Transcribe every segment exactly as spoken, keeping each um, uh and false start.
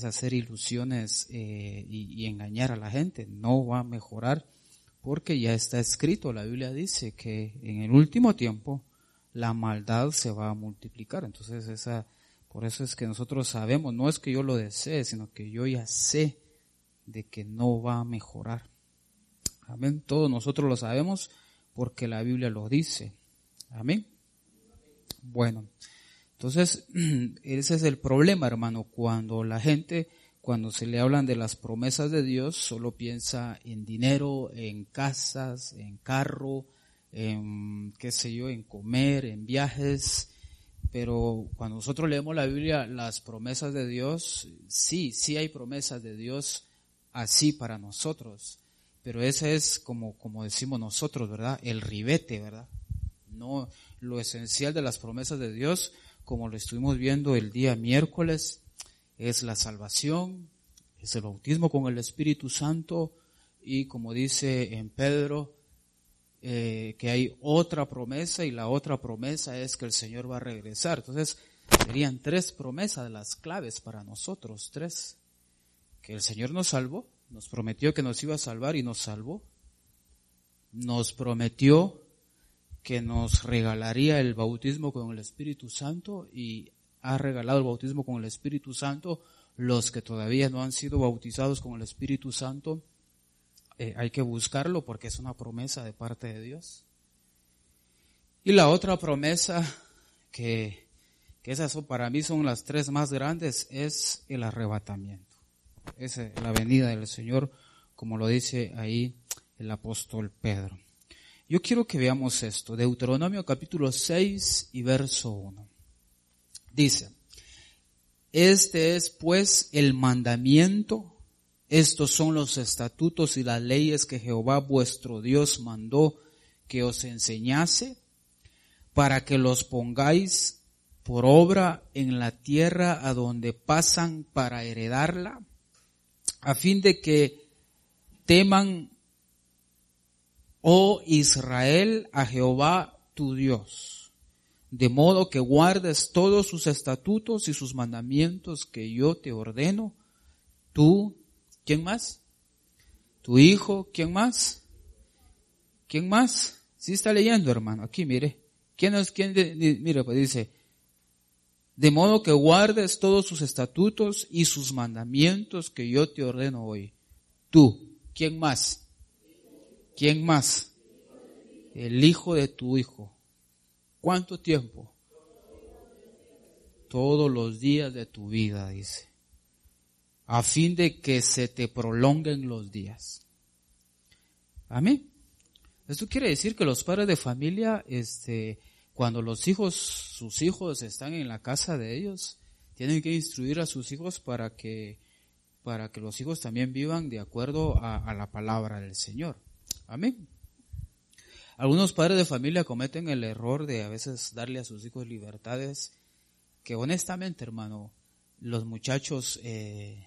hacer ilusiones eh, y, y engañar a la gente. No va a mejorar porque ya está escrito. La Biblia dice que en el último tiempo la maldad se va a multiplicar. Entonces esa, por eso es que nosotros sabemos, no es que yo lo desee, sino que yo ya sé de que no va a mejorar. Amén. Todos nosotros lo sabemos porque la Biblia lo dice. Amén. Bueno, entonces ese es el problema, hermano, cuando la gente, cuando se le hablan de las promesas de Dios, solo piensa en dinero, en casas, en carro, en qué sé yo, en comer, en viajes. Pero cuando nosotros leemos la Biblia, las promesas de Dios, sí, sí hay promesas de Dios así para nosotros. Pero ese es como, como decimos nosotros, ¿verdad? El ribete, ¿verdad? No, lo esencial de las promesas de Dios, como lo estuvimos viendo el día miércoles, es la salvación, es el bautismo con el Espíritu Santo y como dice en Pedro, eh, que hay otra promesa y la otra promesa es que el Señor va a regresar. Entonces, serían tres promesas, las claves para nosotros, tres. Que el Señor nos salvó, nos prometió que nos iba a salvar y nos salvó. Nos prometió que nos regalaría el bautismo con el Espíritu Santo y ha regalado el bautismo con el Espíritu Santo. Los que todavía no han sido bautizados con el Espíritu Santo, eh, hay que buscarlo porque es una promesa de parte de Dios. Y la otra promesa, que, que esas son, para mí son las tres más grandes, es el arrebatamiento. Es la venida del Señor, como lo dice ahí el apóstol Pedro. Yo quiero que veamos esto, Deuteronomio capítulo seis y verso uno. Dice, este es pues el mandamiento, estos son los estatutos y las leyes que Jehová vuestro Dios mandó que os enseñase, para que los pongáis por obra en la tierra a donde pasan para heredarla, a fin de que teman, oh Israel, a Jehová tu Dios, de modo que guardes todos sus estatutos y sus mandamientos que yo te ordeno, tú, ¿quién más? Tu hijo, ¿quién más? ¿Quién más? Sí está leyendo, hermano, aquí mire, ¿quién es quién? De, de, mire, pues dice, de modo que guardes todos sus estatutos y sus mandamientos que yo te ordeno hoy. Tú, ¿quién más? ¿Quién más? El hijo de tu hijo. ¿Cuánto tiempo? Todos los días de tu vida, dice. A fin de que se te prolonguen los días. Amén. Esto quiere decir que los padres de familia, este, cuando los hijos, sus hijos están en la casa de ellos, tienen que instruir a sus hijos para que, para que los hijos también vivan de acuerdo a, a la palabra del Señor. Amén. Algunos padres de familia cometen el error de a veces darle a sus hijos libertades que honestamente, hermano, los muchachos eh,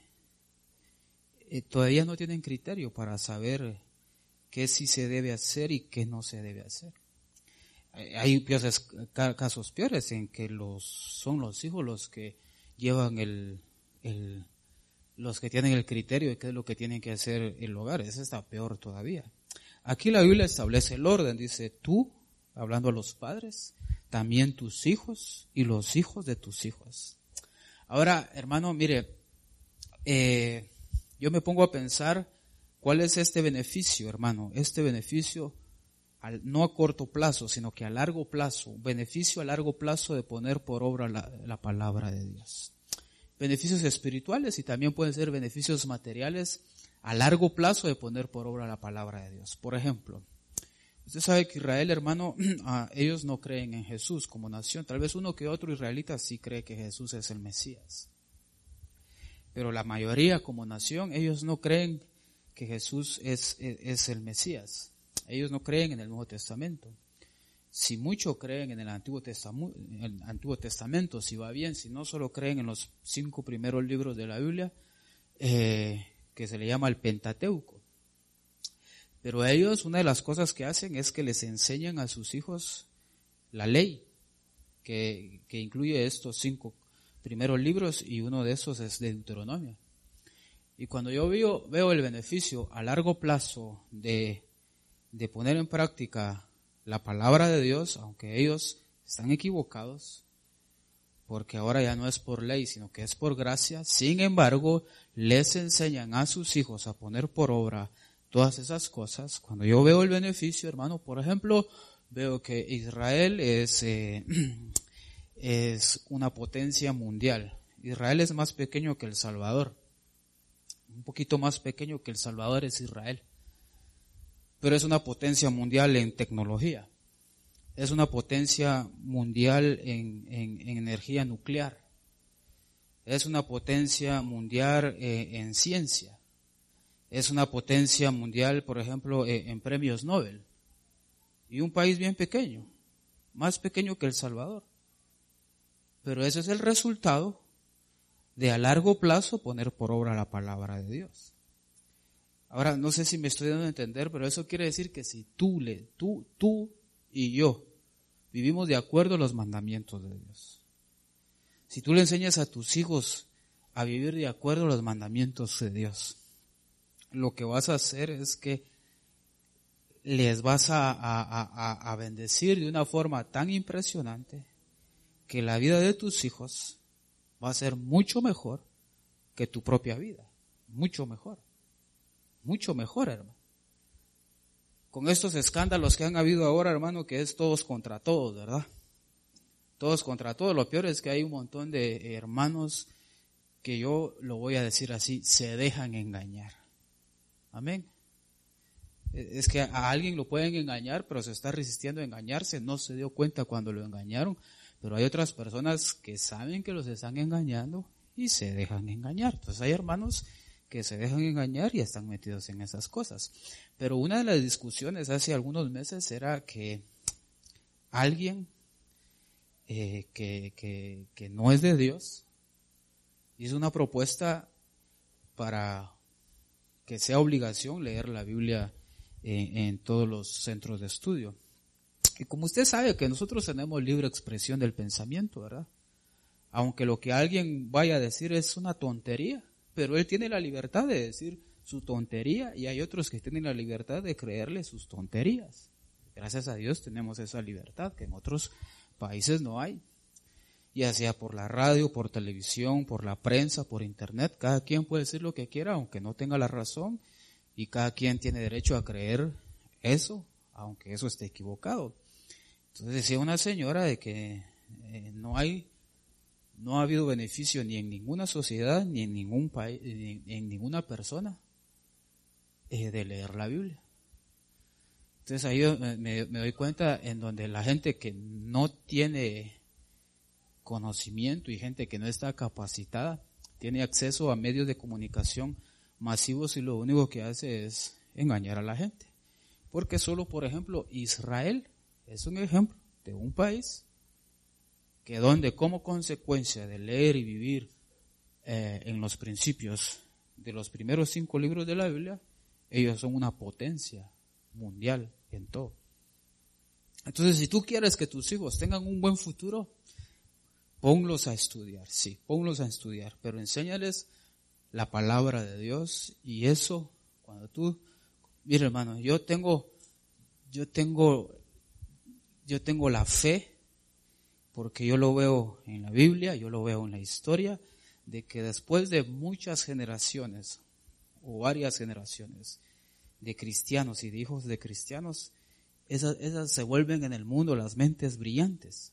eh, todavía no tienen criterio para saber qué sí se debe hacer y qué no se debe hacer. Hay peores, casos peores en que los son los hijos los que llevan el, el los que tienen el criterio de qué es lo que tienen que hacer el hogar. Eso está peor todavía. Aquí la Biblia establece el orden, dice tú, hablando a los padres, también tus hijos y los hijos de tus hijos. Ahora, hermano, mire, eh, yo me pongo a pensar cuál es este beneficio, hermano, este beneficio al, no a corto plazo, sino que a largo plazo, un beneficio a largo plazo de poner por obra la, la palabra de Dios. Beneficios espirituales y también pueden ser beneficios materiales a largo plazo de poner por obra la palabra de Dios. Por ejemplo, usted sabe que Israel, hermano, ellos no creen en Jesús como nación. Tal vez uno que otro israelita sí cree que Jesús es el Mesías. Pero la mayoría como nación, ellos no creen que Jesús es, es, es el Mesías. Ellos no creen en el Nuevo Testamento. Si mucho creen en el Antiguo Testamento, en el Antiguo Testamento, si va bien, si no solo creen en los cinco primeros libros de la Biblia, eh, que se le llama el Pentateuco. Pero ellos, una de las cosas que hacen es que les enseñan a sus hijos la ley, que, que incluye estos cinco primeros libros y uno de esos es de Deuteronomio. Y cuando yo veo, veo el beneficio a largo plazo de, de poner en práctica la palabra de Dios, aunque ellos están equivocados, porque ahora ya no es por ley, sino que es por gracia, sin embargo, les enseñan a sus hijos a poner por obra todas esas cosas. Cuando yo veo el beneficio, hermano, por ejemplo, veo que Israel es, eh, es una potencia mundial. Israel es más pequeño que El Salvador. Un poquito más pequeño que El Salvador es Israel. Pero es una potencia mundial en tecnología. Es una potencia mundial en, en, en energía nuclear. Es una potencia mundial eh, en ciencia. Es una potencia mundial, por ejemplo, eh, en premios Nobel. Y un país bien pequeño, más pequeño que El Salvador. Pero ese es el resultado de a largo plazo poner por obra la palabra de Dios. Ahora, no sé si me estoy dando a entender, pero eso quiere decir que si tú, le, tú, tú y yo vivimos de acuerdo a los mandamientos de Dios, si tú le enseñas a tus hijos a vivir de acuerdo a los mandamientos de Dios, lo que vas a hacer es que les vas a, a, a, a bendecir de una forma tan impresionante que la vida de tus hijos va a ser mucho mejor que tu propia vida. Mucho mejor. Mucho mejor, hermano. Con estos escándalos que han habido ahora, hermano, que es todos contra todos, ¿verdad? Todos contra todos. Lo peor es que hay un montón de hermanos que yo lo voy a decir así, se dejan engañar. Amén. Es que a alguien lo pueden engañar, pero se está resistiendo a engañarse, no se dio cuenta cuando lo engañaron, pero hay otras personas que saben que los están engañando y se dejan engañar. Entonces hay hermanos que se dejan engañar y están metidos en esas cosas. Pero una de las discusiones hace algunos meses era que alguien eh, que, que, que no es de Dios hizo una propuesta para que sea obligación leer la Biblia en, en todos los centros de estudio. Y como usted sabe que nosotros tenemos libre expresión del pensamiento, ¿verdad? Aunque lo que alguien vaya a decir es una tontería, pero él tiene la libertad de decir su tontería y hay otros que tienen la libertad de creerle sus tonterías. Gracias a Dios tenemos esa libertad que en otros países no hay. Ya sea por la radio, por televisión, por la prensa, por internet, cada quien puede decir lo que quiera aunque no tenga la razón y cada quien tiene derecho a creer eso, aunque eso esté equivocado. Entonces decía una señora de que eh, no hay, no ha habido beneficio ni en ninguna sociedad, ni en ningún país, ni en ninguna persona eh, de leer la Biblia. Entonces ahí yo me, me doy cuenta en donde la gente que no tiene conocimiento y gente que no está capacitada tiene acceso a medios de comunicación masivos y lo único que hace es engañar a la gente. Porque solo, por ejemplo, Israel es un ejemplo de un país que donde como consecuencia de leer y vivir eh, en los principios de los primeros cinco libros de la Biblia, ellos son una potencia mundial en todo. Entonces, si tú quieres que tus hijos tengan un buen futuro, ponlos a estudiar, sí, ponlos a estudiar, pero enséñales la palabra de Dios y eso, cuando tú, mira hermano, yo tengo, yo tengo, yo tengo la fe, porque yo lo veo en la Biblia, yo lo veo en la historia, de que después de muchas generaciones, o varias generaciones, de cristianos y de hijos de cristianos, esas, esas se vuelven en el mundo las mentes brillantes,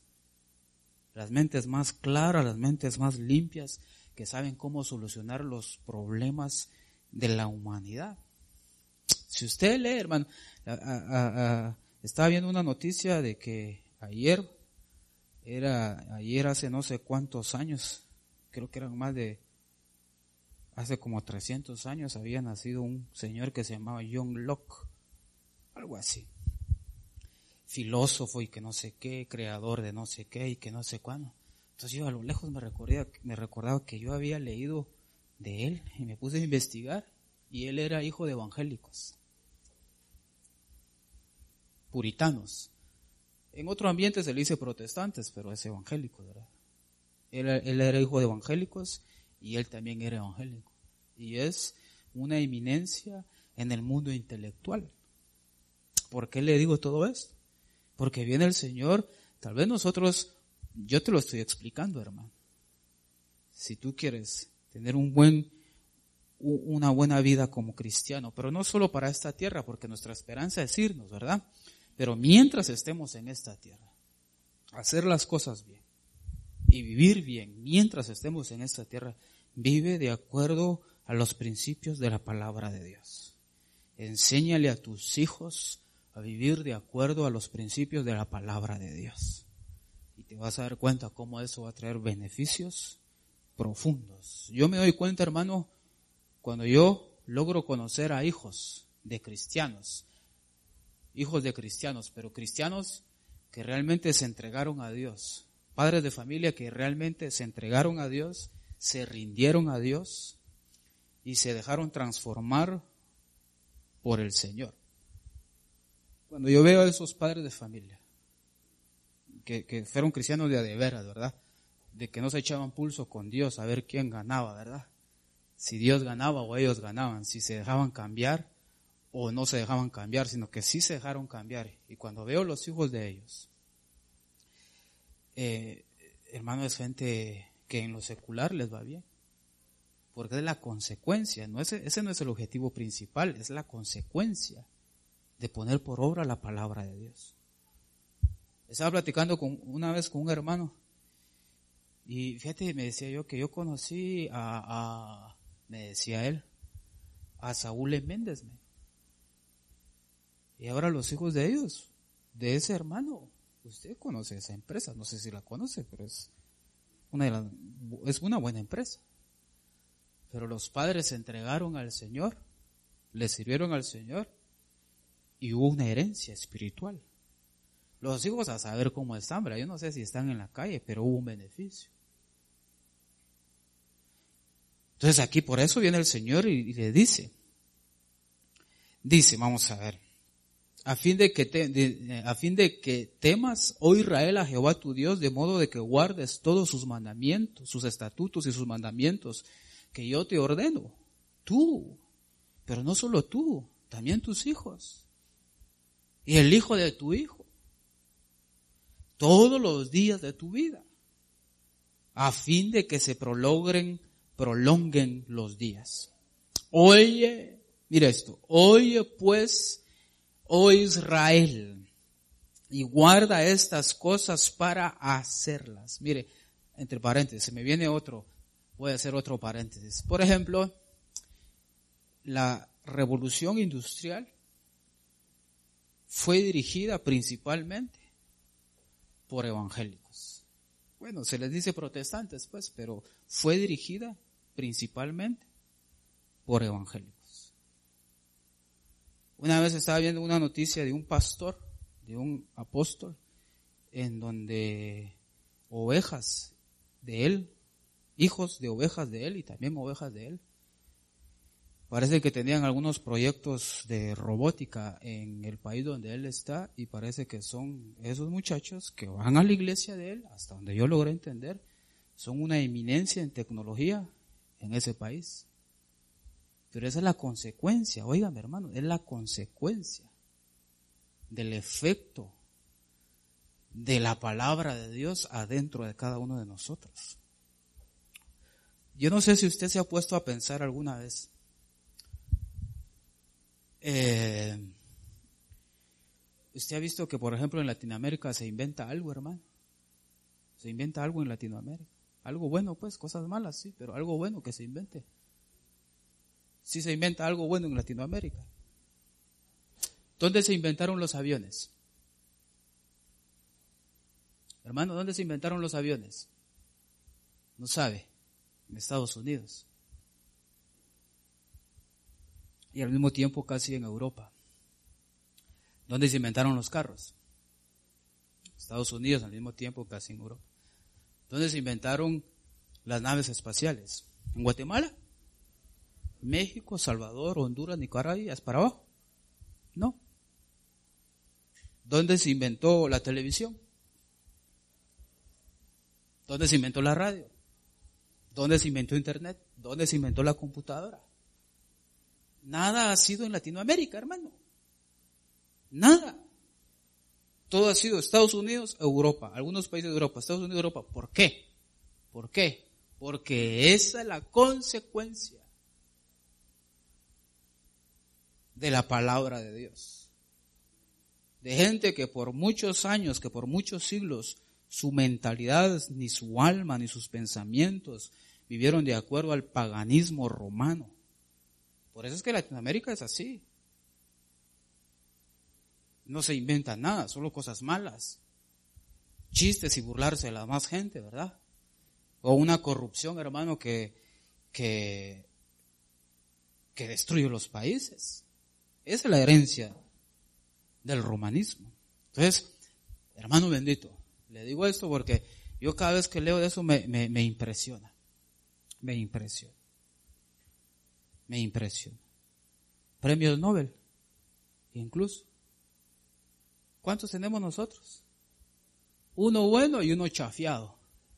las mentes más claras, las mentes más limpias, que saben cómo solucionar los problemas de la humanidad. Si usted lee, hermano, a, a, a, estaba viendo una noticia de que ayer, era ayer hace no sé cuántos años, creo que eran más de, hace como trescientos años, había nacido un señor que se llamaba John Locke, algo así. Filósofo y que no sé qué, creador de no sé qué y que no sé cuándo. Entonces yo a lo lejos me recordaba, me recordaba que yo había leído de él y me puse a investigar y él era hijo de evangélicos, puritanos. En otro ambiente se le dice protestantes, pero es evangélico, ¿verdad? Él, él era hijo de evangélicos y él también era evangélico. Y es una eminencia en el mundo intelectual. ¿Por qué le digo todo esto? Porque viene el Señor, tal vez nosotros, yo te lo estoy explicando, hermano. Si tú quieres tener un buen, una buena vida como cristiano, pero no solo para esta tierra, porque nuestra esperanza es irnos, ¿verdad? Pero mientras estemos en esta tierra, hacer las cosas bien y vivir bien, mientras estemos en esta tierra, vive de acuerdo a los principios de la palabra de Dios. Enséñale a tus hijos a vivir de acuerdo a los principios de la palabra de Dios. Y te vas a dar cuenta cómo eso va a traer beneficios profundos. Yo me doy cuenta, hermano, cuando yo logro conocer a hijos de cristianos, hijos de cristianos, pero cristianos que realmente se entregaron a Dios, padres de familia que realmente se entregaron a Dios, se rindieron a Dios y se dejaron transformar por el Señor. Cuando yo veo a esos padres de familia, que, que fueron cristianos de a de veras, ¿verdad? De que no se echaban pulso con Dios a ver quién ganaba, ¿verdad? Si Dios ganaba o ellos ganaban, si se dejaban cambiar o no se dejaban cambiar, sino que sí se dejaron cambiar. Y cuando veo los hijos de ellos, eh, hermano, es gente que en lo secular les va bien. Porque es la consecuencia, no es, ese no es el objetivo principal, es la consecuencia de poner por obra la palabra de Dios. Estaba platicando con, una vez con un hermano y fíjate, me decía yo que yo conocí a, a me decía él, a Saúl E. Méndez. Me. Y ahora los hijos de ellos, de ese hermano, usted conoce esa empresa, no sé si la conoce, pero es una, de las, es una buena empresa. Pero los padres se entregaron al Señor, le sirvieron al Señor y hubo una herencia espiritual. Los hijos a saber cómo están, ¿verdad? Yo no sé si están en la calle, pero hubo un beneficio. Entonces aquí por eso viene el Señor y, y le dice, dice, vamos a ver, a fin de que te, de, a fin de que temas, oh Israel, a Jehová tu Dios, de modo de que guardes todos sus mandamientos, sus estatutos y sus mandamientos, que yo te ordeno, tú, pero no solo tú, también tus hijos, y el hijo de tu hijo, todos los días de tu vida, a fin de que se prolonguen, prolonguen los días. Oye, mira esto, oye pues, oh Israel, y guarda estas cosas para hacerlas. Mire, entre paréntesis, se me viene otro, voy a hacer otro paréntesis. Por ejemplo, la revolución industrial fue dirigida principalmente por evangélicos. Bueno, se les dice protestantes, pues, pero fue dirigida principalmente por evangélicos. Una vez estaba viendo una noticia de un pastor, de un apóstol, en donde ovejas de él, hijos de ovejas de él y también ovejas de él, parece que tenían algunos proyectos de robótica en el país donde él está y parece que son esos muchachos que van a la iglesia de él, hasta donde yo logré entender, son una eminencia en tecnología en ese país. Pero esa es la consecuencia, oigan hermano, es la consecuencia del efecto de la palabra de Dios adentro de cada uno de nosotros. Yo no sé si usted se ha puesto a pensar alguna vez, Eh, usted ha visto que, por ejemplo, en Latinoamérica se inventa algo, hermano. Se inventa algo en Latinoamérica. Algo bueno, pues, cosas malas, sí, pero algo bueno que se invente. Sí se inventa algo bueno en Latinoamérica. ¿Dónde se inventaron los aviones? Hermano, ¿dónde se inventaron los aviones? No sabe. En Estados Unidos. Y al mismo tiempo casi en Europa. ¿Dónde se inventaron los carros? Estados Unidos, al mismo tiempo casi en Europa. ¿Dónde se inventaron las naves espaciales? ¿En Guatemala? ¿México, Salvador, Honduras, Nicaragua y hasta para abajo? No. ¿Dónde se inventó la televisión? ¿Dónde se inventó la radio? ¿Dónde se inventó internet? ¿Dónde se inventó la computadora? Nada ha sido en Latinoamérica, hermano. Nada. Todo ha sido Estados Unidos, Europa, algunos países de Europa, Estados Unidos, Europa. ¿Por qué? ¿Por qué? Porque esa es la consecuencia de la palabra de Dios. De gente que por muchos años, que por muchos siglos, su mentalidad, ni su alma, ni sus pensamientos vivieron de acuerdo al paganismo romano. Por eso es que Latinoamérica es así. No se inventa nada, solo cosas malas. Chistes y burlarse de la más gente, ¿verdad? O una corrupción, hermano, que, que, que destruye los países. Esa es la herencia del romanismo. Entonces, hermano bendito, le digo esto porque yo cada vez que leo de eso me, me, me impresiona. Me impresiona. Me impresiona. Premios Nobel, incluso. ¿Cuántos tenemos nosotros? Uno bueno y uno chafiado.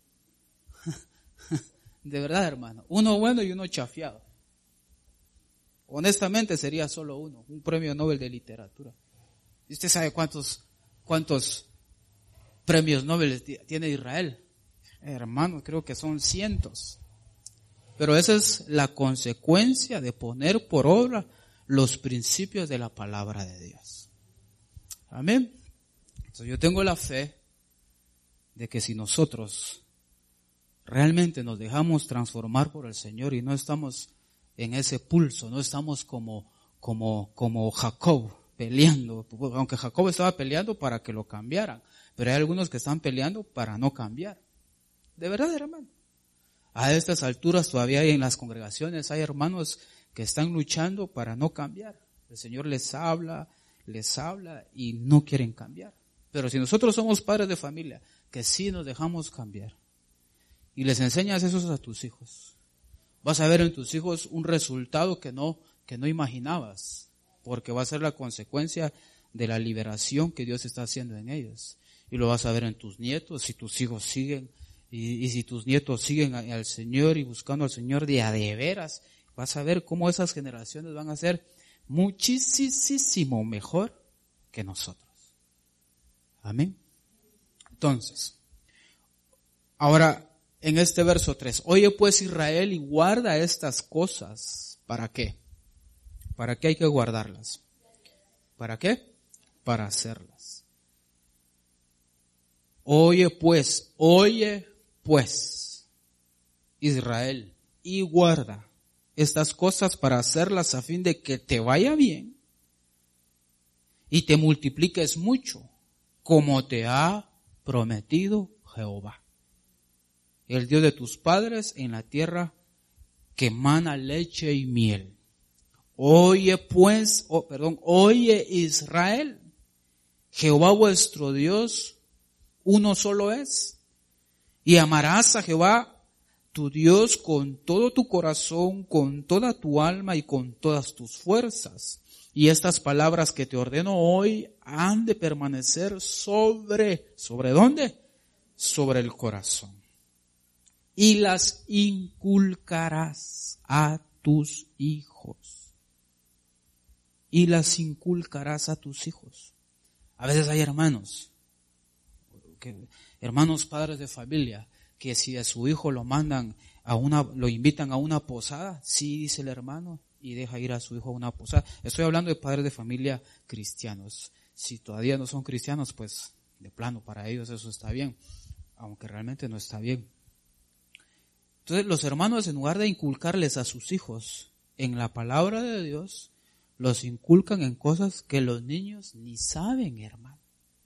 De verdad, hermano. Uno bueno y uno chafiado. Honestamente sería solo uno, un premio Nobel de literatura. ¿Y usted sabe cuántos, cuántos premios Nobel tiene Israel? Hermano, creo que son cientos. Pero esa es la consecuencia de poner por obra los principios de la palabra de Dios. Amén. Entonces yo tengo la fe de que si nosotros realmente nos dejamos transformar por el Señor y no estamos en ese pulso, no estamos como, como, como Jacob peleando, aunque Jacob estaba peleando para que lo cambiaran, pero hay algunos que están peleando para no cambiar. De verdad, hermano. A estas alturas todavía hay en las congregaciones, hay hermanos que están luchando para no cambiar. El Señor les habla, les habla y no quieren cambiar. Pero si nosotros somos padres de familia, que sí nos dejamos cambiar, y les enseñas eso a tus hijos, vas a ver en tus hijos un resultado que no, que no imaginabas, porque va a ser la consecuencia de la liberación que Dios está haciendo en ellos. Y lo vas a ver en tus nietos, si tus hijos siguen, y, y si tus nietos siguen al Señor y buscando al Señor de a de veras, vas a ver cómo esas generaciones van a ser muchísimo mejor que nosotros. Amén. Entonces, ahora en este verso tres, oye pues Israel y guarda estas cosas. ¿Para qué? ¿Para qué hay que guardarlas? ¿Para qué? Para hacerlas. Oye pues, oye pues, Israel, y guarda estas cosas para hacerlas a fin de que te vaya bien y te multipliques mucho, como te ha prometido Jehová, el Dios de tus padres, en la tierra que mana leche y miel. Oye pues, oh, perdón, oye Israel, Jehová vuestro Dios, uno solo es, y amarás a Jehová tu Dios con todo tu corazón, con toda tu alma y con todas tus fuerzas. Y estas palabras que te ordeno hoy han de permanecer sobre, ¿sobre dónde? Sobre el corazón. Y las inculcarás a tus hijos. Y las inculcarás a tus hijos. A veces hay hermanos, que, hermanos padres de familia, que si a su hijo lo mandan a una, lo invitan a una posada, sí, dice el hermano, y deja ir a su hijo a una posada. Estoy hablando de padres de familia cristianos. Si todavía no son cristianos, pues de plano para ellos eso está bien, aunque realmente no está bien. Entonces los hermanos, en lugar de inculcarles a sus hijos en la palabra de Dios, los inculcan en cosas que los niños ni saben, hermano.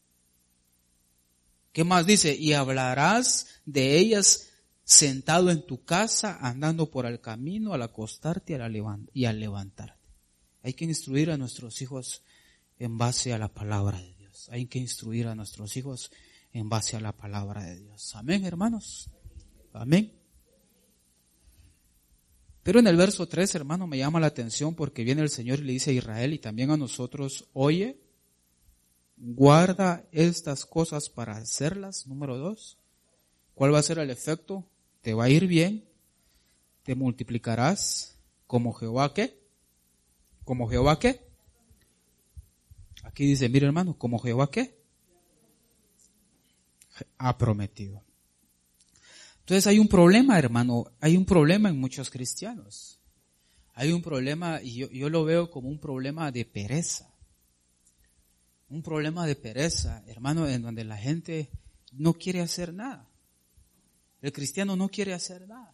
¿Qué más dice? Y hablarás de ellas sentado en tu casa, andando por el camino, al acostarte y al levantarte. Hay que instruir a nuestros hijos en base a la palabra de Dios. Hay que instruir a nuestros hijos en base a la palabra de Dios. Amén, hermanos. Amén. Pero en el verso tres, hermano, me llama la atención porque viene el Señor y le dice a Israel y también a nosotros, oye, guarda estas cosas para hacerlas. Número dos, ¿cuál va a ser el efecto? Te va a ir bien, te multiplicarás como Jehová, ¿qué? ¿Como Jehová qué? Aquí dice, mire hermano, ¿como Jehová qué? Ha prometido. Entonces hay un problema, hermano, hay un problema en muchos cristianos. Hay un problema, y yo, yo lo veo como un problema de pereza. Un problema de pereza, hermano, en donde la gente no quiere hacer nada. El cristiano no quiere hacer nada.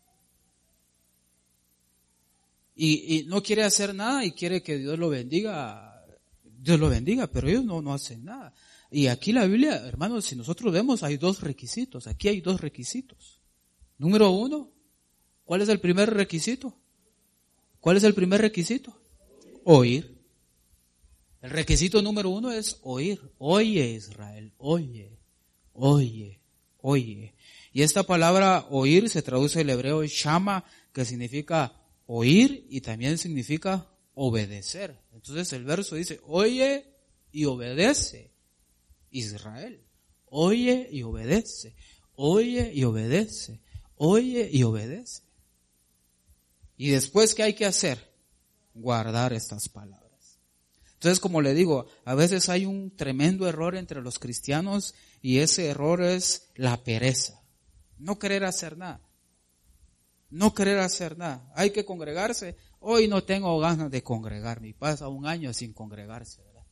Y, y no quiere hacer nada y quiere que Dios lo bendiga. Dios lo bendiga, pero ellos no, no hacen nada. Y aquí la Biblia, hermanos, si nosotros vemos, hay dos requisitos. Aquí hay dos requisitos. Número uno, ¿cuál es el primer requisito? ¿Cuál es el primer requisito? Oír. El requisito número uno es oír. Oye, Israel, oye, oye, oye. Y esta palabra oír se traduce del hebreo shama, que significa oír y también significa obedecer. Entonces el verso dice, oye y obedece, Israel. Oye y obedece, oye y obedece, oye y obedece. Y después, ¿qué hay que hacer? Guardar estas palabras. Entonces, como le digo, a veces hay un tremendo error entre los cristianos y ese error es la pereza. No querer hacer nada. No querer hacer nada. Hay que congregarse. Hoy no tengo ganas de congregarme. Y pasa un año sin congregarse, ¿verdad?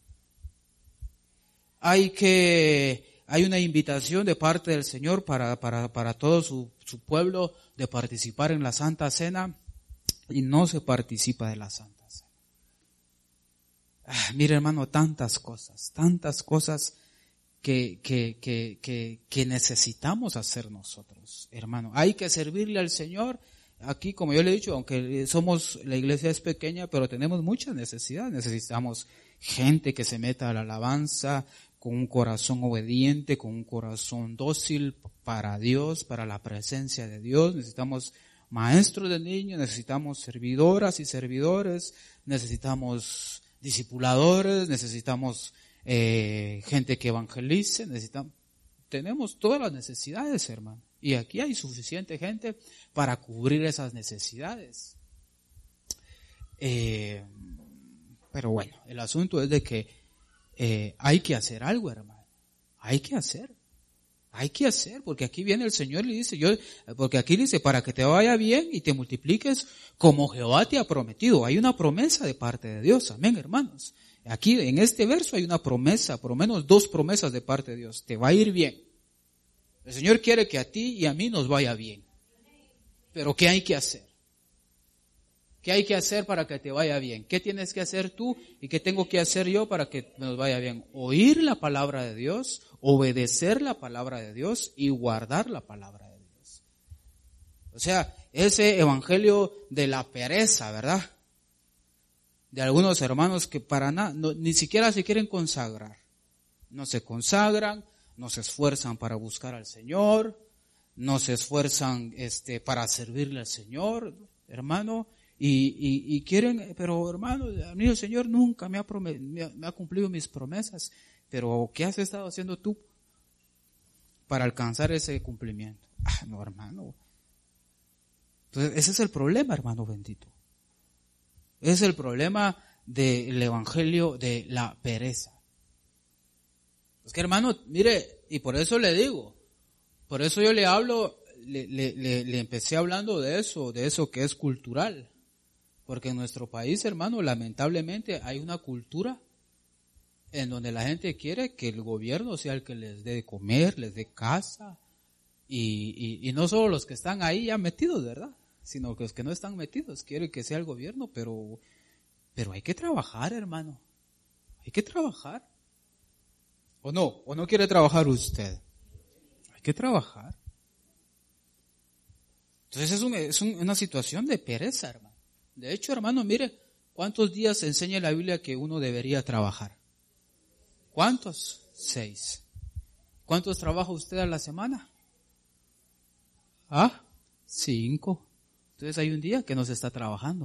Hay que, hay una invitación de parte del Señor para, para, para todo su, su pueblo de participar en la Santa Cena y no se participa de la Santa Cena. Ah, mire hermano, tantas cosas, tantas cosas que, que, que, que, que necesitamos hacer nosotros, hermano. Hay que servirle al Señor. Aquí, como yo le he dicho, aunque somos, la iglesia es pequeña, pero tenemos muchas necesidades. Necesitamos gente que se meta a la alabanza con un corazón obediente, con un corazón dócil para Dios, para la presencia de Dios. Necesitamos maestros de niños, necesitamos servidoras y servidores, necesitamos discipuladores, necesitamos eh, gente que evangelice, necesitamos, tenemos todas las necesidades, hermano. Y aquí hay suficiente gente para cubrir esas necesidades. Eh, pero bueno, el asunto es de que eh, hay que hacer algo, hermano. Hay que hacer. Hay que hacer, porque aquí viene el Señor y le dice, yo, porque aquí dice, para que te vaya bien y te multipliques como Jehová te ha prometido. Hay una promesa de parte de Dios, amén, hermanos. Aquí en este verso hay una promesa, por lo menos dos promesas de parte de Dios. Te va a ir bien. El Señor quiere que a ti y a mí nos vaya bien. Pero ¿qué hay que hacer? ¿Qué hay que hacer para que te vaya bien? ¿Qué tienes que hacer tú y qué tengo que hacer yo para que nos vaya bien? Oír la palabra de Dios, obedecer la palabra de Dios y guardar la palabra de Dios. O sea, ese evangelio de la pereza, ¿verdad? De algunos hermanos que para nada, no, ni siquiera se quieren consagrar. No se consagran, no se esfuerzan para buscar al Señor, no se esfuerzan este, para servirle al Señor, hermano. Y, y, y quieren, pero hermano, a mí el Señor nunca me ha, promet, me, ha, me ha cumplido mis promesas, pero ¿qué has estado haciendo tú para alcanzar ese cumplimiento? Ah, no, hermano. Entonces, ese es el problema, hermano bendito. Ese es el problema del evangelio de la pereza. Es que hermano, mire, y por eso le digo, por eso yo le hablo, le, le, le, le empecé hablando de eso, de eso que es cultural. Porque en nuestro país, hermano, lamentablemente hay una cultura en donde la gente quiere que el gobierno sea el que les dé de comer, les dé casa, y, y, y no solo los que están ahí ya metidos, ¿verdad? Sino que los que no están metidos quieren que sea el gobierno, pero, pero hay que trabajar, hermano. Hay que trabajar. ¿O no? ¿O no quiere trabajar usted? Hay que trabajar. Entonces es, un, es un, una situación de pereza, hermano. De hecho, hermano, mire, ¿cuántos días enseña la Biblia que uno debería trabajar? ¿Cuántos? Seis. ¿Cuántos trabaja usted a la semana? Ah, cinco. Entonces hay un día que no se está trabajando.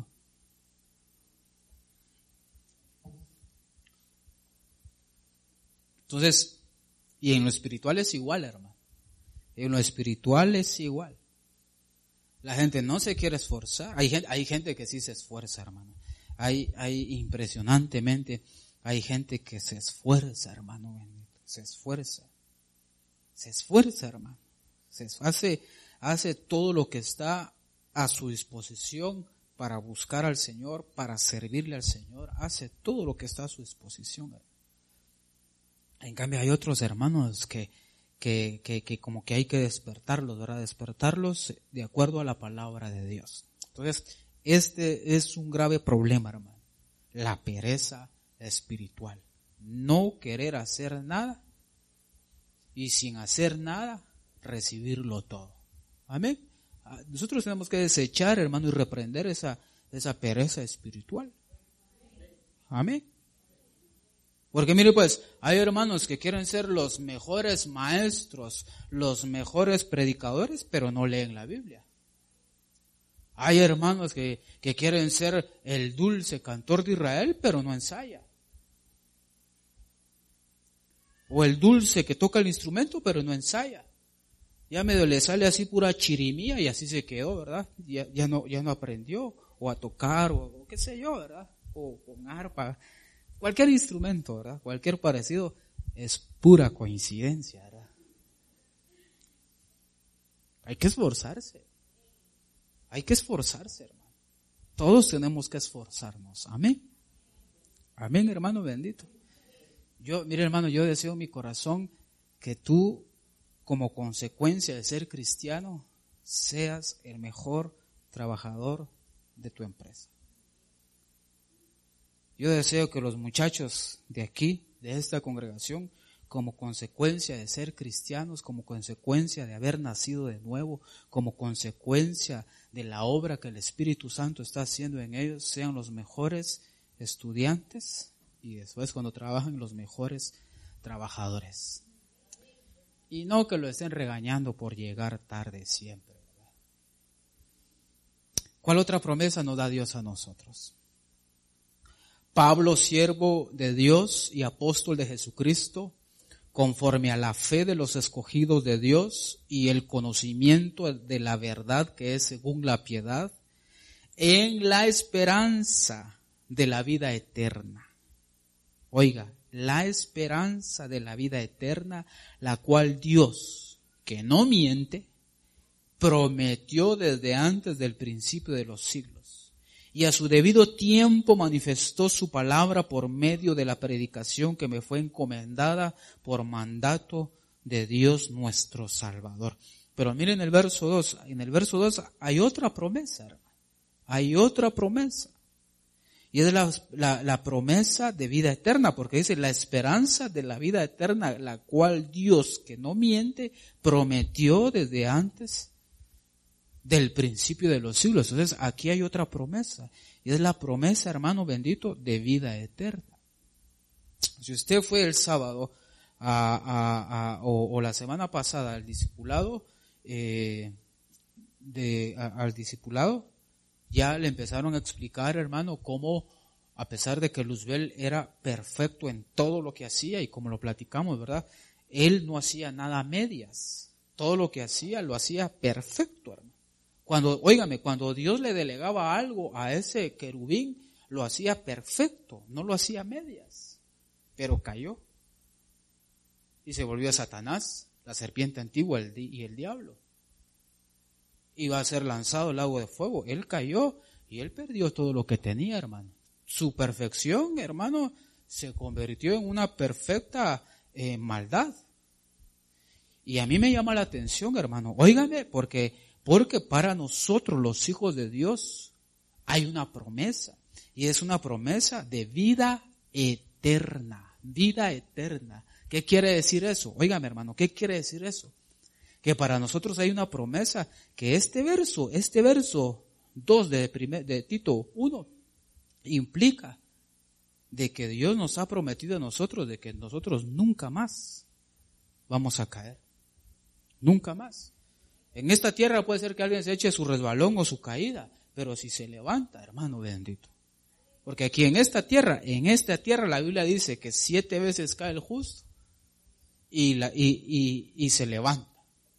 Entonces, y en lo espiritual es igual, hermano. En lo espiritual es igual. La gente no se quiere esforzar. Hay gente, hay gente que sí se esfuerza, hermano. Hay, hay impresionantemente, hay gente que se esfuerza, hermano bendito, se esfuerza, se esfuerza, hermano, se hace, hace todo lo que está a su disposición para buscar al Señor, para servirle al Señor, hace todo lo que está a su disposición. En cambio hay otros hermanos que, que, que, que como que hay que despertarlos, ¿verdad? Despertarlos de acuerdo a la palabra de Dios. Entonces, este es un grave problema, hermano. La pereza espiritual. No querer hacer nada y sin hacer nada, recibirlo todo. Amén. Nosotros tenemos que desechar, hermano, y reprender esa, esa pereza espiritual. Amén. Porque mire pues, hay hermanos que quieren ser los mejores maestros, los mejores predicadores, pero no leen la Biblia. Hay hermanos que, que quieren ser el dulce cantor de Israel, pero no ensaya. O el dulce que toca el instrumento, pero no ensaya. Ya medio le sale así pura chirimía y así se quedó, ¿verdad? Ya, ya no, ya no aprendió, o a tocar, o, o qué sé yo, ¿verdad? O con arpa, cualquier instrumento, ¿verdad? Cualquier parecido es pura coincidencia, ¿verdad? Hay que esforzarse. Hay que esforzarse, hermano. Todos tenemos que esforzarnos. Amén. Amén, hermano bendito. Yo, mire, hermano, yo deseo en mi corazón que tú, como consecuencia de ser cristiano, seas el mejor trabajador de tu empresa. Yo deseo que los muchachos de aquí, de esta congregación, como consecuencia de ser cristianos, como consecuencia de haber nacido de nuevo, como consecuencia de la obra que el Espíritu Santo está haciendo en ellos, sean los mejores estudiantes y después cuando trabajan los mejores trabajadores. Y no que lo estén regañando por llegar tarde siempre, ¿verdad? ¿Cuál otra promesa nos da Dios a nosotros? Pablo, siervo de Dios y apóstol de Jesucristo, conforme a la fe de los escogidos de Dios y el conocimiento de la verdad que es según la piedad, en la esperanza de la vida eterna. Oiga, la esperanza de la vida eterna, la cual Dios, que no miente, prometió desde antes del principio de los siglos. Y a su debido tiempo manifestó su palabra por medio de la predicación que me fue encomendada por mandato de Dios nuestro Salvador. Pero miren el verso dos, en el verso dos hay otra promesa, hermano. Hay otra promesa. Y es la, la, la promesa de vida eterna, porque dice la esperanza de la vida eterna, la cual Dios, que no miente, prometió desde antes del principio de los siglos. Entonces aquí hay otra promesa, y es la promesa, hermano bendito, de vida eterna. Si usted fue el sábado a, a, a, o, o la semana pasada al discipulado, eh, de, a, al discipulado, ya le empezaron a explicar, hermano, cómo a pesar de que Luzbel era perfecto en todo lo que hacía, y como lo platicamos, ¿verdad? Él no hacía nada a medias. Todo lo que hacía, lo hacía perfecto, hermano. Cuando, óigame, cuando Dios le delegaba algo a ese querubín, lo hacía perfecto, no lo hacía a medias. Pero cayó. Y se volvió a Satanás, la serpiente antigua el di- y el diablo. Iba a ser lanzado al lago de fuego. Él cayó y él perdió todo lo que tenía, hermano. Su perfección, hermano, se convirtió en una perfecta eh, maldad. Y a mí me llama la atención, hermano, óigame, porque, porque para nosotros los hijos de Dios hay una promesa. Y es una promesa de vida eterna, vida eterna. ¿Qué quiere decir eso? Óigame, hermano, ¿qué quiere decir eso? Que para nosotros hay una promesa, que este verso, este verso dos de, primer, de Tito uno, implica de que Dios nos ha prometido a nosotros de que nosotros nunca más vamos a caer. Nunca más. En esta tierra puede ser que alguien se eche su resbalón o su caída, pero si se levanta, hermano bendito. Porque aquí en esta tierra, en esta tierra la Biblia dice que siete veces cae el justo y, la, y, y, y se levanta.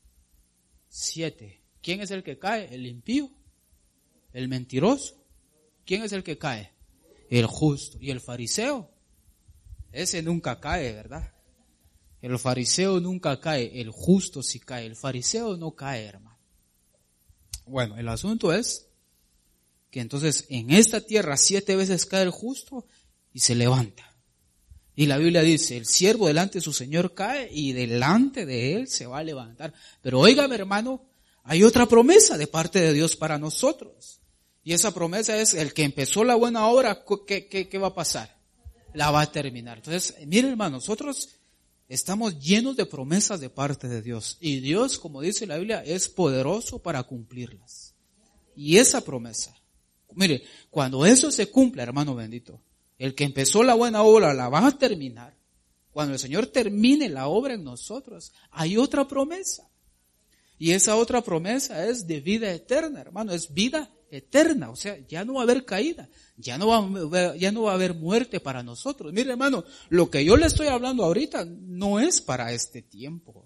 Siete. ¿Quién es el que cae? El impío. El mentiroso. ¿Quién es el que cae? el justo. Y el fariseo, ese nunca cae, ¿verdad? El fariseo nunca cae, el justo sí cae, el fariseo no cae, hermano. Bueno, el asunto es que entonces en esta tierra siete veces cae el justo y se levanta. Y la Biblia dice, el siervo delante de su Señor cae y delante de él se va a levantar. Pero óigame, hermano, hay otra promesa de parte de Dios para nosotros. Y esa promesa es, el que empezó la buena obra, ¿qué, qué, qué va a pasar? La va a terminar. Entonces, miren, hermano, nosotros estamos llenos de promesas de parte de Dios. Y Dios, como dice la Biblia, es poderoso para cumplirlas. Y esa promesa, mire, cuando eso se cumpla, hermano bendito, el que empezó la buena obra la va a terminar. Cuando el Señor termine la obra en nosotros, hay otra promesa. Y esa otra promesa es de vida eterna, hermano, es vida eterna. O sea, ya no va a haber caída, ya no va a haber, ya no va a haber muerte para nosotros. Mire, hermano, lo que yo le estoy hablando ahorita no es para este tiempo.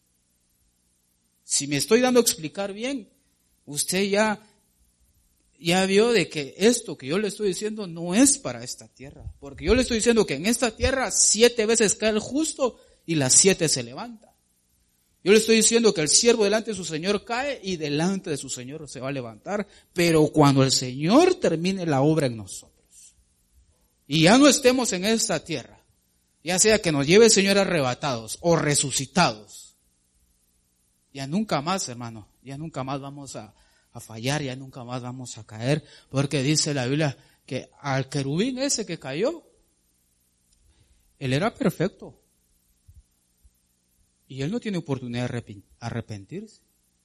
Si me estoy dando a explicar bien, usted ya ya vio de que esto que yo le estoy diciendo no es para esta tierra. Porque yo le estoy diciendo que en esta tierra siete veces cae el justo y las siete se levanta. Yo le estoy diciendo que el siervo delante de su Señor cae y delante de su Señor se va a levantar. Pero cuando el Señor termine la obra en nosotros y ya no estemos en esta tierra, ya sea que nos lleve el Señor arrebatados o resucitados, ya nunca más, hermano, ya nunca más vamos a a fallar, ya nunca más vamos a caer, porque dice la Biblia que al querubín ese que cayó, él era perfecto y él no tiene oportunidad de arrepentirse.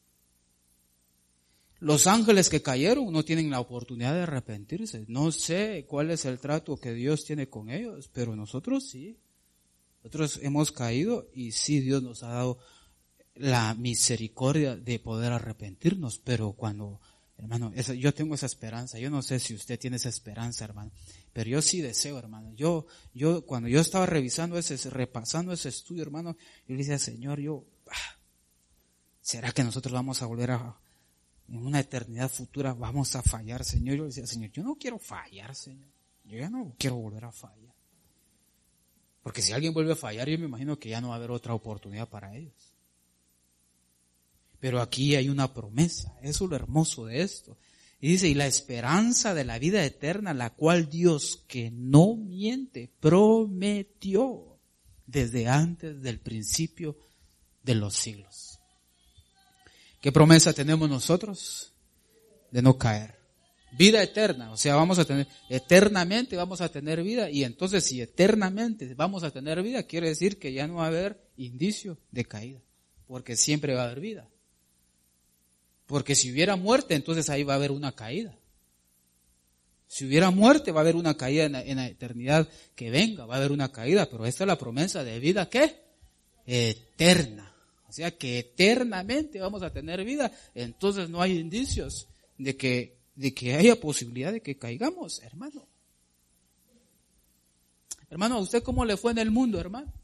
Los ángeles que cayeron no tienen la oportunidad de arrepentirse. No sé cuál es el trato que Dios tiene con ellos, pero nosotros sí. Nosotros hemos caído y sí, Dios nos ha dado la misericordia de poder arrepentirnos, pero cuando, hermano, esa, yo tengo esa esperanza, yo no sé si usted tiene esa esperanza, hermano, pero yo sí deseo, hermano, yo, yo, cuando yo estaba revisando ese, repasando ese estudio, hermano, yo le decía, Señor, yo, ah, ¿será que nosotros vamos a volver a, en una eternidad futura, vamos a fallar, Señor? Yo le decía, Señor, yo no quiero fallar, Señor, yo ya no quiero volver a fallar, porque si alguien vuelve a fallar, yo me imagino que ya no va a haber otra oportunidad para ellos. Pero aquí hay una promesa, eso es lo hermoso de esto. Y dice, y la esperanza de la vida eterna, la cual Dios, que no miente, prometió desde antes del principio de los siglos. ¿Qué promesa tenemos nosotros? De no caer. Vida eterna, o sea, vamos a tener, eternamente vamos a tener vida, y entonces si eternamente vamos a tener vida, quiere decir que ya no va a haber indicio de caída, porque siempre va a haber vida. Porque si hubiera muerte, entonces ahí va a haber una caída. Si hubiera muerte, va a haber una caída en la, en la eternidad que venga, va a haber una caída, pero esta es la promesa de vida, ¿qué? Eterna. O sea que eternamente vamos a tener vida, entonces no hay indicios de que, de que haya posibilidad de que caigamos, hermano. Hermano, ¿a usted cómo le fue en el mundo, hermano?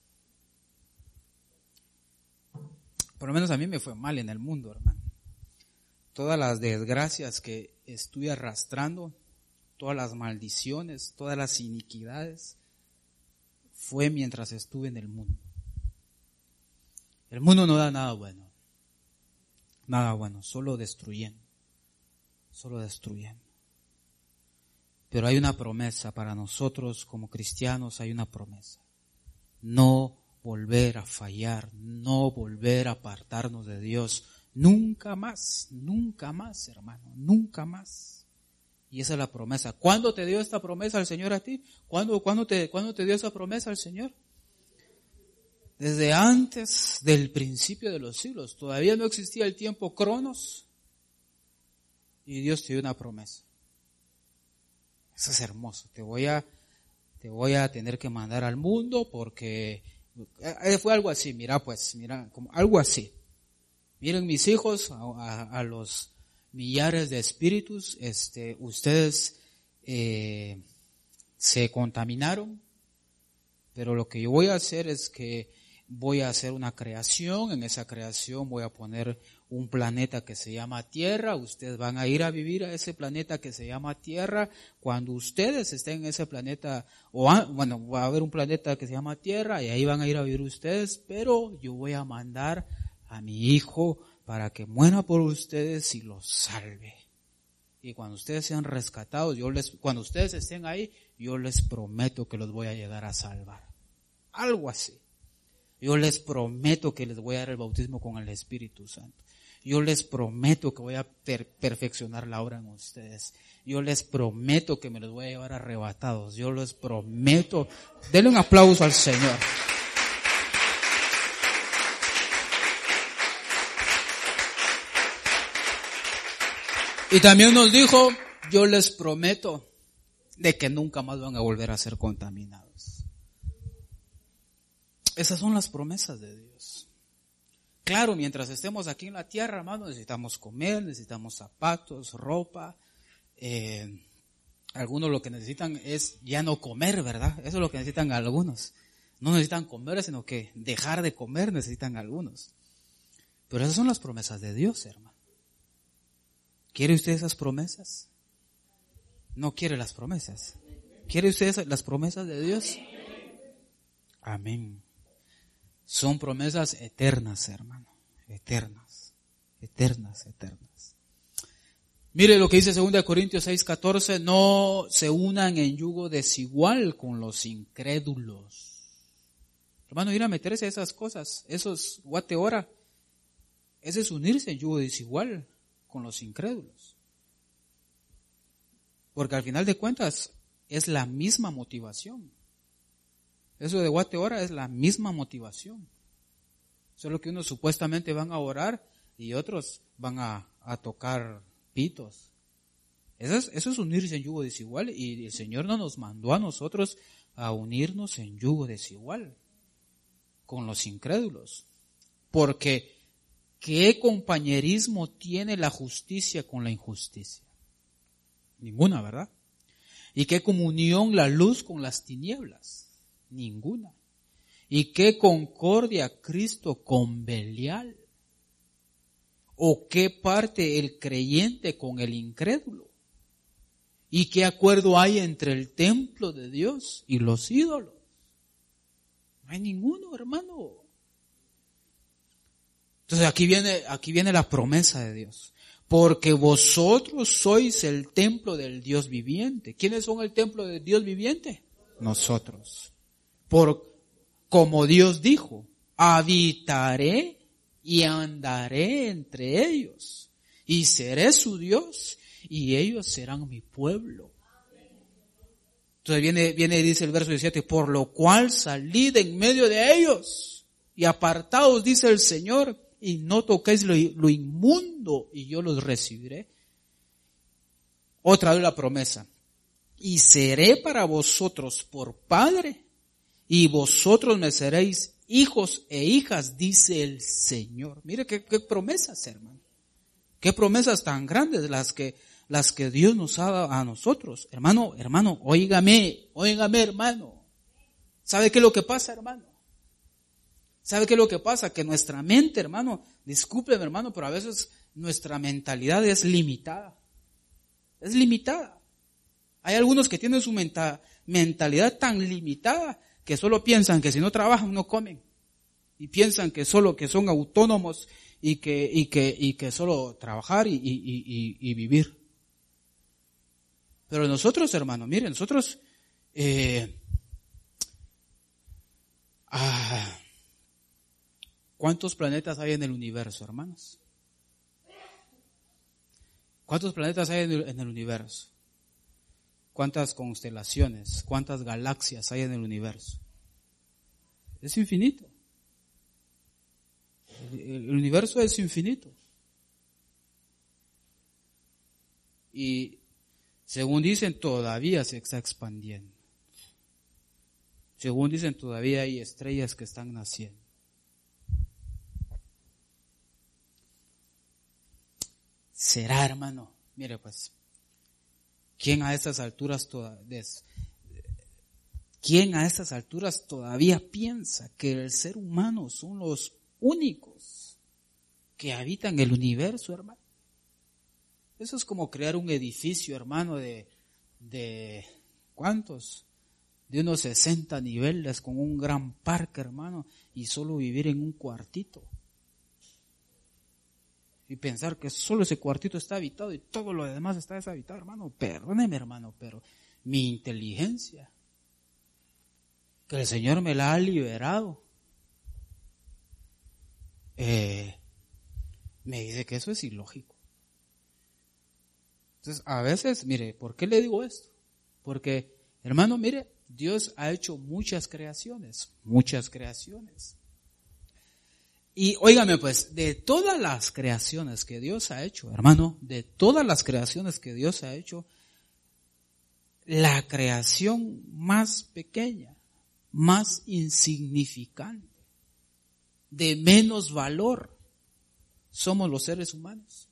Por lo menos a mí me fue mal en el mundo, hermano. Todas las desgracias que estuve arrastrando, todas las maldiciones, todas las iniquidades, fue mientras estuve en el mundo. El mundo no da nada bueno, nada bueno, solo destruyendo, solo destruyendo. Pero hay una promesa para nosotros como cristianos, hay una promesa. No volver a fallar, no volver a apartarnos de Dios. Nunca más, nunca más, hermano, nunca más. Y esa es la promesa. ¿Cuándo te dio esta promesa el Señor a ti? ¿Cuándo, cuándo te, cuándo te dio esa promesa el Señor? Desde antes del principio de los siglos. Todavía no existía el tiempo Cronos. Y Dios te dio una promesa. Eso es hermoso. Te voy a, te voy a tener que mandar al mundo porque fue algo así. Mira, pues, mira, como algo así. Miren mis hijos, a, a, a los millares de espíritus, este, ustedes eh, se contaminaron, pero lo que yo voy a hacer es que voy a hacer una creación, en esa creación voy a poner un planeta que se llama Tierra, ustedes van a ir a vivir a ese planeta que se llama Tierra, cuando ustedes estén en ese planeta, o a, bueno, va a haber un planeta que se llama Tierra y ahí van a ir a vivir ustedes, pero yo voy a mandar a mi hijo para que muera por ustedes y los salve. Y cuando ustedes sean rescatados, yo les, cuando ustedes estén ahí, yo les prometo que los voy a llegar a salvar. Algo así. Yo les prometo que les voy a dar el bautismo con el Espíritu Santo. Yo les prometo que voy a per- perfeccionar la obra en ustedes. Yo les prometo que me los voy a llevar arrebatados. Yo les prometo. Denle un aplauso al Señor. Y también nos dijo, yo les prometo de que nunca más van a volver a ser contaminados. Esas son las promesas de Dios. Claro, mientras estemos aquí en la tierra, hermano, necesitamos comer, necesitamos zapatos, ropa. Eh, algunos lo que necesitan es ya no comer, ¿verdad? Eso es lo que necesitan algunos. No necesitan comer, sino que dejar de comer necesitan algunos. Pero esas son las promesas de Dios, hermano. ¿Quiere usted esas promesas? No quiere las promesas. ¿Quiere usted las promesas de Dios? Amén. Son promesas eternas, hermano. Eternas. Eternas, eternas. Mire lo que dice segunda Corintios seis catorce. No se unan en yugo desigual con los incrédulos. Hermano, ir a meterse a esas cosas, esos guateora, ese es unirse en yugo desigual con los incrédulos. Porque al final de cuentas es la misma motivación. Eso de guateora es la misma motivación. Solo que unos supuestamente van a orar y otros van a, a tocar pitos. Eso es, eso es unirse en yugo desigual, y el Señor no nos mandó a nosotros a unirnos en yugo desigual con los incrédulos. Porque ¿qué compañerismo tiene la justicia con la injusticia? Ninguna, ¿verdad? ¿Y qué comunión la luz con las tinieblas? Ninguna. ¿Y qué concordia Cristo con Belial? ¿O qué parte el creyente con el incrédulo? ¿Y qué acuerdo hay entre el templo de Dios y los ídolos? No hay ninguno, hermano. Entonces aquí viene, aquí viene la promesa de Dios. Porque vosotros sois el templo del Dios viviente. ¿Quiénes son el templo del Dios viviente? Nosotros. Por, como Dios dijo, habitaré y andaré entre ellos, y seré su Dios, y ellos serán mi pueblo. Entonces viene, viene y dice el verso diecisiete, por lo cual salid en medio de ellos, y apartaos, dice el Señor, y no toquéis lo, lo inmundo, y yo los recibiré. Otra vez la promesa, y seré para vosotros por padre, y vosotros me seréis hijos e hijas, dice el Señor. Mire qué, qué promesas, hermano. Qué promesas tan grandes las que, las que Dios nos ha dado a nosotros. Hermano, hermano, óigame, óigame, hermano. ¿Sabe qué es lo que pasa, hermano? ¿Sabe qué es lo que pasa? Que nuestra mente, hermano, discúlpeme, hermano, pero a veces nuestra mentalidad es limitada. Es limitada. Hay algunos que tienen su menta, mentalidad tan limitada que solo piensan que si no trabajan no comen, y piensan que solo que son autónomos y que y que y que solo trabajar y, y, y, y vivir. Pero nosotros, hermano, miren, nosotros eh, ah, ¿cuántos planetas hay en el universo, hermanos? ¿Cuántos planetas hay en el, en el universo? ¿Cuántas constelaciones, cuántas galaxias hay en el universo? Es infinito. El, el universo es infinito. Y según dicen, todavía se está expandiendo. Según dicen, todavía hay estrellas que están naciendo. ¿Será, hermano? Mire pues, ¿quién a estas alturas toda, des, ¿Quién a estas alturas todavía piensa que el ser humano son los únicos que habitan el universo, hermano? Eso es como crear un edificio, hermano, de, de ¿cuántos? De unos sesenta niveles con un gran parque, hermano, y solo vivir en un cuartito. Y pensar que solo ese cuartito está habitado y todo lo demás está deshabitado, hermano. Perdóneme, hermano, pero mi inteligencia, que el Señor me la ha liberado, eh, me dice que eso es ilógico. Entonces, a veces, mire, ¿por qué le digo esto? Porque, hermano, mire, Dios ha hecho muchas creaciones, muchas creaciones. Y óigame pues, de todas las creaciones que Dios ha hecho, hermano, de todas las creaciones que Dios ha hecho, la creación más pequeña, más insignificante, de menos valor, somos los seres humanos.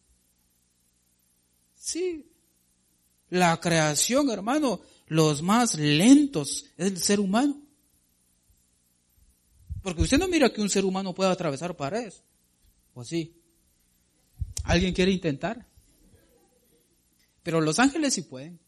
Sí, la creación, hermano, los más lentos es el ser humano. Porque usted no mira que un ser humano pueda atravesar paredes, ¿o sí? ¿Alguien quiere intentar? Pero los ángeles sí pueden.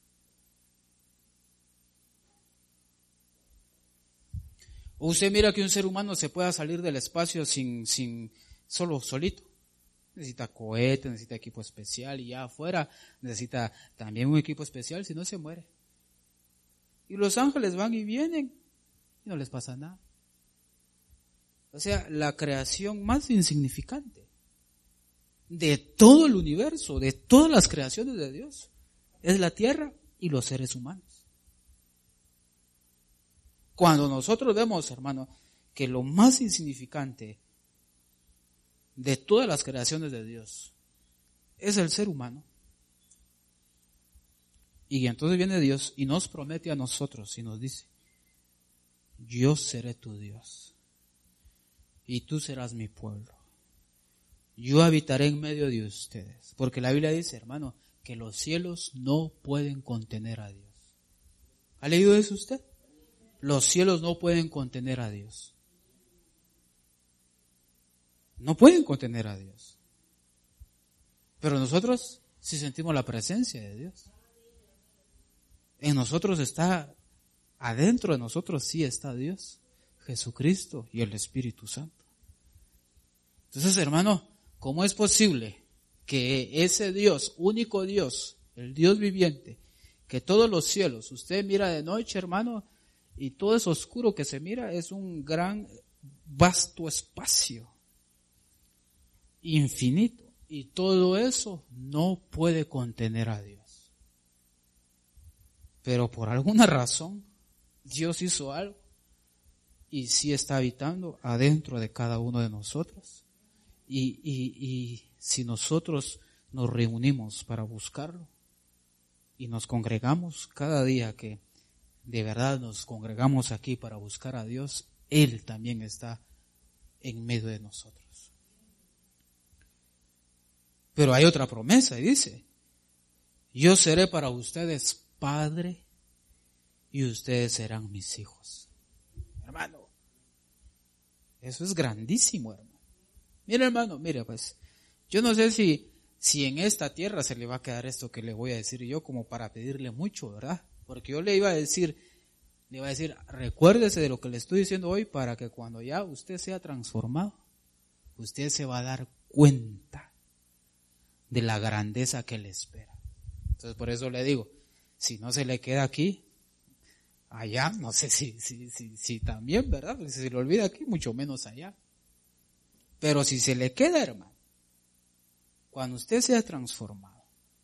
O usted mira que un ser humano se pueda salir del espacio sin, sin, solo, solito. Necesita cohete, necesita equipo especial y ya afuera necesita también un equipo especial, si no se muere. Y los ángeles van y vienen y no les pasa nada. O sea, la creación más insignificante de todo el universo, de todas las creaciones de Dios, es la tierra y los seres humanos. Cuando nosotros vemos, hermano, que lo más insignificante de todas las creaciones de Dios es el ser humano, y entonces viene Dios y nos promete a nosotros y nos dice: yo seré tu Dios y tú serás mi pueblo. Yo habitaré en medio de ustedes. Porque la Biblia dice, hermano, que los cielos no pueden contener a Dios. ¿Ha leído eso usted? Los cielos no pueden contener a Dios. No pueden contener a Dios. Pero nosotros sí sentimos la presencia de Dios. En nosotros está, adentro de nosotros sí está Dios, Jesucristo y el Espíritu Santo. Entonces, hermano, ¿cómo es posible que ese Dios, único Dios, el Dios viviente, que todos los cielos, usted mira de noche, hermano, y todo eso oscuro que se mira es un gran, vasto espacio, infinito, y todo eso no puede contener a Dios? Pero por alguna razón, Dios hizo algo y sí está habitando adentro de cada uno de nosotros. Y, y, y si nosotros nos reunimos para buscarlo y nos congregamos cada día que de verdad nos congregamos aquí para buscar a Dios, Él también está en medio de nosotros. Pero hay otra promesa y dice: yo seré para ustedes Padre y ustedes serán mis hijos. Hermano, eso es grandísimo, hermano. Mira, hermano, mira, pues, yo no sé si, si en esta tierra se le va a quedar esto que le voy a decir yo como para pedirle mucho, ¿verdad? Porque yo le iba a decir, le iba a decir, recuérdese de lo que le estoy diciendo hoy para que cuando ya usted sea transformado, usted se va a dar cuenta de la grandeza que le espera. Entonces, por eso le digo, si no se le queda aquí, allá, no sé si, si, si, si también, ¿verdad? Porque si se le olvida aquí, mucho menos allá. Pero si se le queda, hermano, cuando usted sea transformado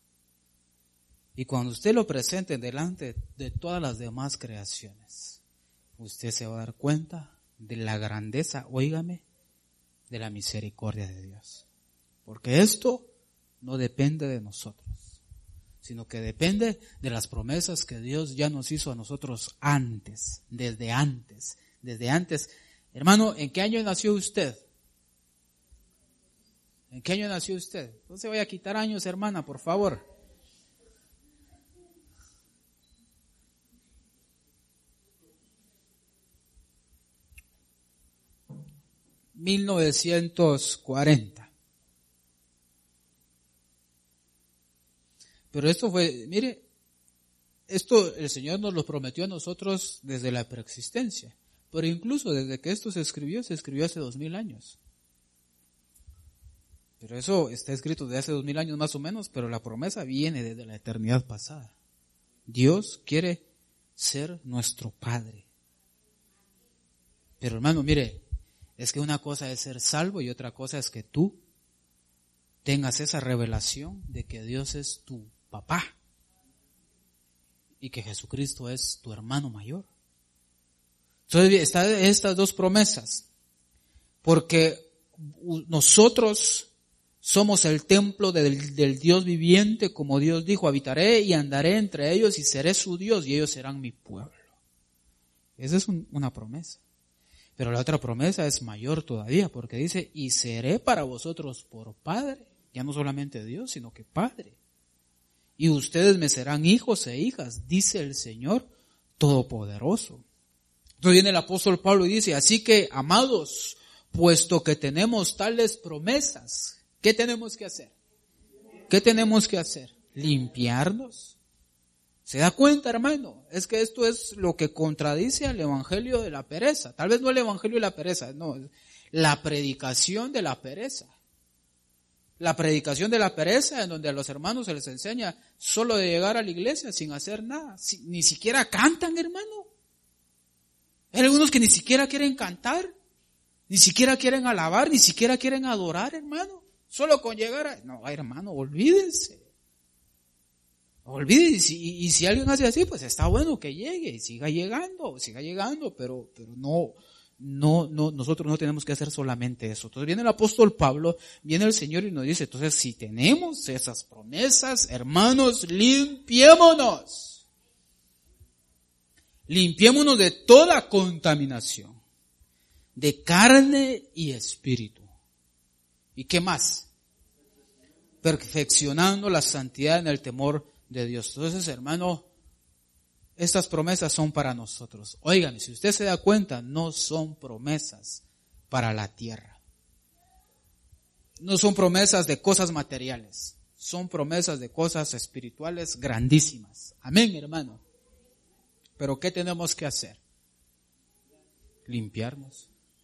y cuando usted lo presente delante de todas las demás creaciones, usted se va a dar cuenta de la grandeza, óigame, de la misericordia de Dios. Porque esto no depende de nosotros, sino que depende de las promesas que Dios ya nos hizo a nosotros antes, desde antes, desde antes. Hermano, ¿en qué año nació usted? ¿En qué año nació usted? No se vaya a quitar años, hermana, por favor. mil novecientos cuarenta. Pero esto fue, mire, esto el Señor nos lo prometió a nosotros desde la preexistencia. Pero incluso desde que esto se escribió, se escribió hace dos mil años. Pero eso está escrito desde hace dos mil años más o menos, pero la promesa viene desde la eternidad pasada. Dios quiere ser nuestro Padre. Pero hermano, mire, es que una cosa es ser salvo y otra cosa es que tú tengas esa revelación de que Dios es tu papá y que Jesucristo es tu hermano mayor. Entonces están estas dos promesas, porque nosotros somos el templo del, del Dios viviente, como Dios dijo, habitaré y andaré entre ellos y seré su Dios y ellos serán mi pueblo. Esa es un, una promesa. Pero la otra promesa es mayor todavía, porque dice, y seré para vosotros por Padre, ya no solamente Dios, sino que Padre. Y ustedes me serán hijos e hijas, dice el Señor Todopoderoso. Entonces viene el apóstol Pablo y dice, así que, amados, puesto que tenemos tales promesas, ¿qué tenemos que hacer? ¿Qué tenemos que hacer? Limpiarnos. ¿Se da cuenta, hermano? Es que esto es lo que contradice al evangelio de la pereza. Tal vez no el evangelio de la pereza, no, la predicación de la pereza. La predicación de la pereza, en donde a los hermanos se les enseña solo de llegar a la iglesia sin hacer nada. Ni siquiera cantan, hermano. Hay algunos que ni siquiera quieren cantar, ni siquiera quieren alabar, ni siquiera quieren adorar, hermano. Solo con llegar a... No, hermano, olvídense. Olvídense. Y, y si alguien hace así, pues está bueno que llegue, y siga llegando, siga llegando, pero, pero no, no, no, nosotros no tenemos que hacer solamente eso. Entonces viene el apóstol Pablo, viene el Señor y nos dice, entonces si tenemos esas promesas, hermanos, limpiémonos. Limpiémonos de toda contaminación, de carne y espíritu. ¿Y qué más? Perfeccionando la santidad en el temor de Dios. Entonces, hermano, estas promesas son para nosotros. Oigan, si usted se da cuenta, no son promesas para la tierra. No son promesas de cosas materiales. Son promesas de cosas espirituales grandísimas. Amén, hermano. Pero ¿qué tenemos que hacer? Limpiarnos.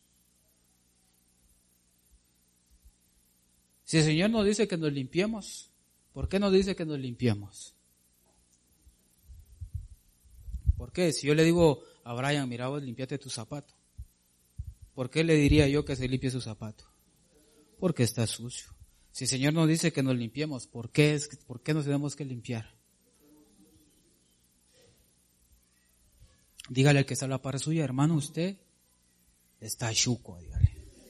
Si el Señor nos dice que nos limpiemos, ¿por qué nos dice que nos limpiemos? ¿Por qué? Si yo le digo a Brian, mira vos, limpiate tu zapato, ¿por qué le diría yo que se limpie su zapato? Porque está sucio. Si el Señor nos dice que nos limpiemos, ¿por qué, es, ¿por qué nos tenemos que limpiar? Dígale al que está a la par suya, hermano, usted está chuco, dígale.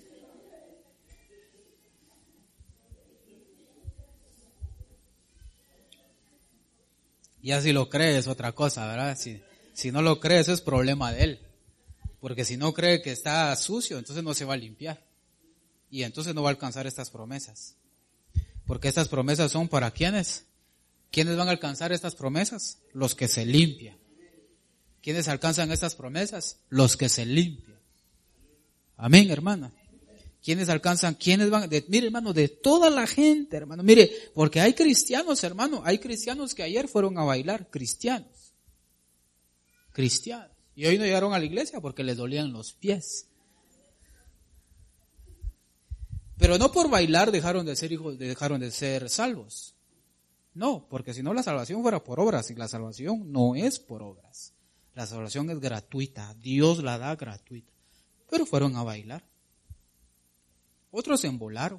Ya si lo cree es otra cosa, ¿verdad? Si, si no lo cree, eso es problema de él. Porque si no cree que está sucio, entonces no se va a limpiar. Y entonces no va a alcanzar estas promesas. Porque estas promesas son para ¿quiénes? ¿Quiénes van a alcanzar estas promesas? Los que se limpian. ¿Quiénes alcanzan estas promesas? Los que se limpian. Amén, hermana. ¿Quiénes alcanzan? ¿Quiénes van? De, mire, hermano, de toda la gente, hermano. Mire, porque hay cristianos, hermano. Hay cristianos que ayer fueron a bailar. Cristianos. Cristianos. Y hoy no llegaron a la iglesia porque les dolían los pies. Pero no por bailar dejaron de ser hijos, dejaron de ser salvos. No, porque si no la salvación fuera por obras. Y la salvación no es por obras. La salvación es gratuita, Dios la da gratuita. Pero fueron a bailar. Otros se embolaron.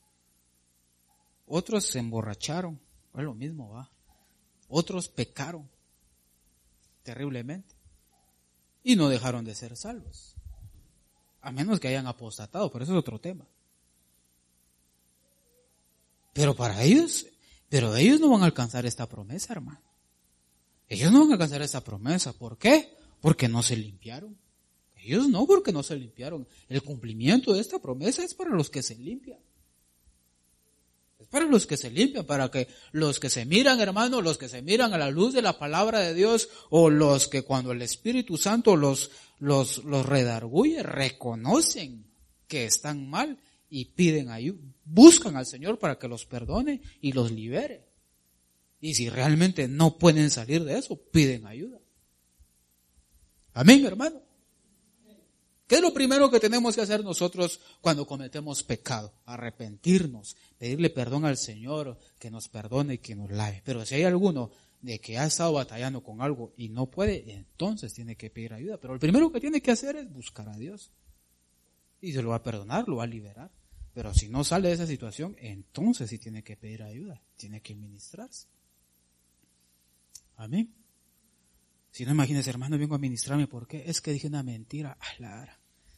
Otros se emborracharon. Es lo mismo, va. Otros pecaron terriblemente. Y no dejaron de ser salvos. A menos que hayan apostatado, pero eso es otro tema. Pero para ellos, pero ellos no van a alcanzar esta promesa, hermano. Ellos no van a alcanzar esa promesa. ¿Por qué? Porque no se limpiaron. Ellos no, porque no se limpiaron. El cumplimiento de esta promesa es para los que se limpian. Es para los que se limpian, para que los que se miran, hermano, los que se miran a la luz de la palabra de Dios, o los que cuando el Espíritu Santo los, los, los redarguye, reconocen que están mal y piden ayuda, buscan al Señor para que los perdone y los libere. Y si realmente no pueden salir de eso, piden ayuda. Amén, hermano. ¿Qué es lo primero que tenemos que hacer nosotros cuando cometemos pecado? Arrepentirnos, pedirle perdón al Señor, que nos perdone y que nos lave. Pero si hay alguno de que ha estado batallando con algo y no puede, entonces tiene que pedir ayuda. Pero lo primero que tiene que hacer es buscar a Dios. Y se lo va a perdonar, lo va a liberar. Pero si no sale de esa situación, entonces sí tiene que pedir ayuda, tiene que ministrarse. Amén. Si no, imagínese, hermano, vengo a ministrarme, ¿por qué? Es que dije una mentira. ¡Ah, la ara!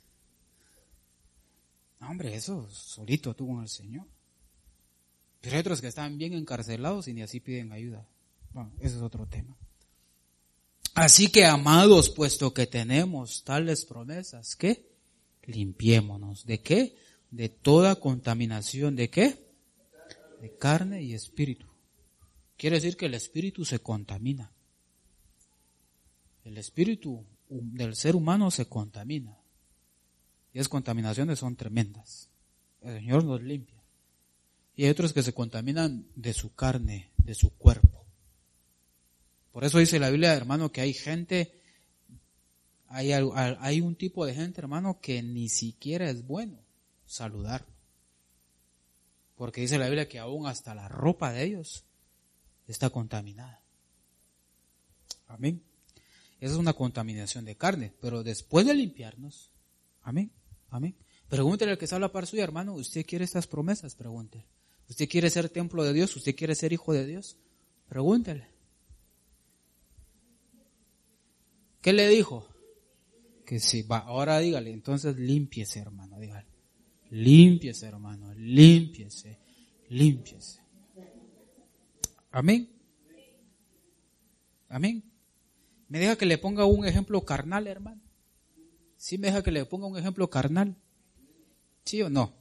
No, hombre, eso solito tú con el Señor. Pero hay otros que están bien encarcelados y ni así piden ayuda. Bueno, ese es otro tema. Así que, amados, puesto que tenemos tales promesas, ¿qué? Limpiémonos. ¿De qué? De toda contaminación. ¿De qué? De carne y espíritu. Quiere decir que el espíritu se contamina. El espíritu del ser humano se contamina. Y esas contaminaciones son tremendas. El Señor nos limpia. Y hay otros que se contaminan de su carne, de su cuerpo. Por eso dice la Biblia, hermano, que hay gente, hay, hay un tipo de gente, hermano, que ni siquiera es bueno saludarlo. Porque dice la Biblia que aún hasta la ropa de ellos está contaminada. Amén. Esa es una contaminación de carne, pero después de limpiarnos, amén, amén. Pregúntele al que está a la par suya, hermano, ¿usted quiere estas promesas? Pregúntele. ¿Usted quiere ser templo de Dios? ¿Usted quiere ser hijo de Dios? Pregúntele. ¿Qué le dijo? Que sí, va, ahora dígale, entonces límpiese, hermano, dígale. Límpiese, hermano, límpiese, límpiese. Amén. Amén. ¿Me deja que le ponga un ejemplo carnal, hermano? ¿Sí me deja que le ponga un ejemplo carnal? ¿Sí o no?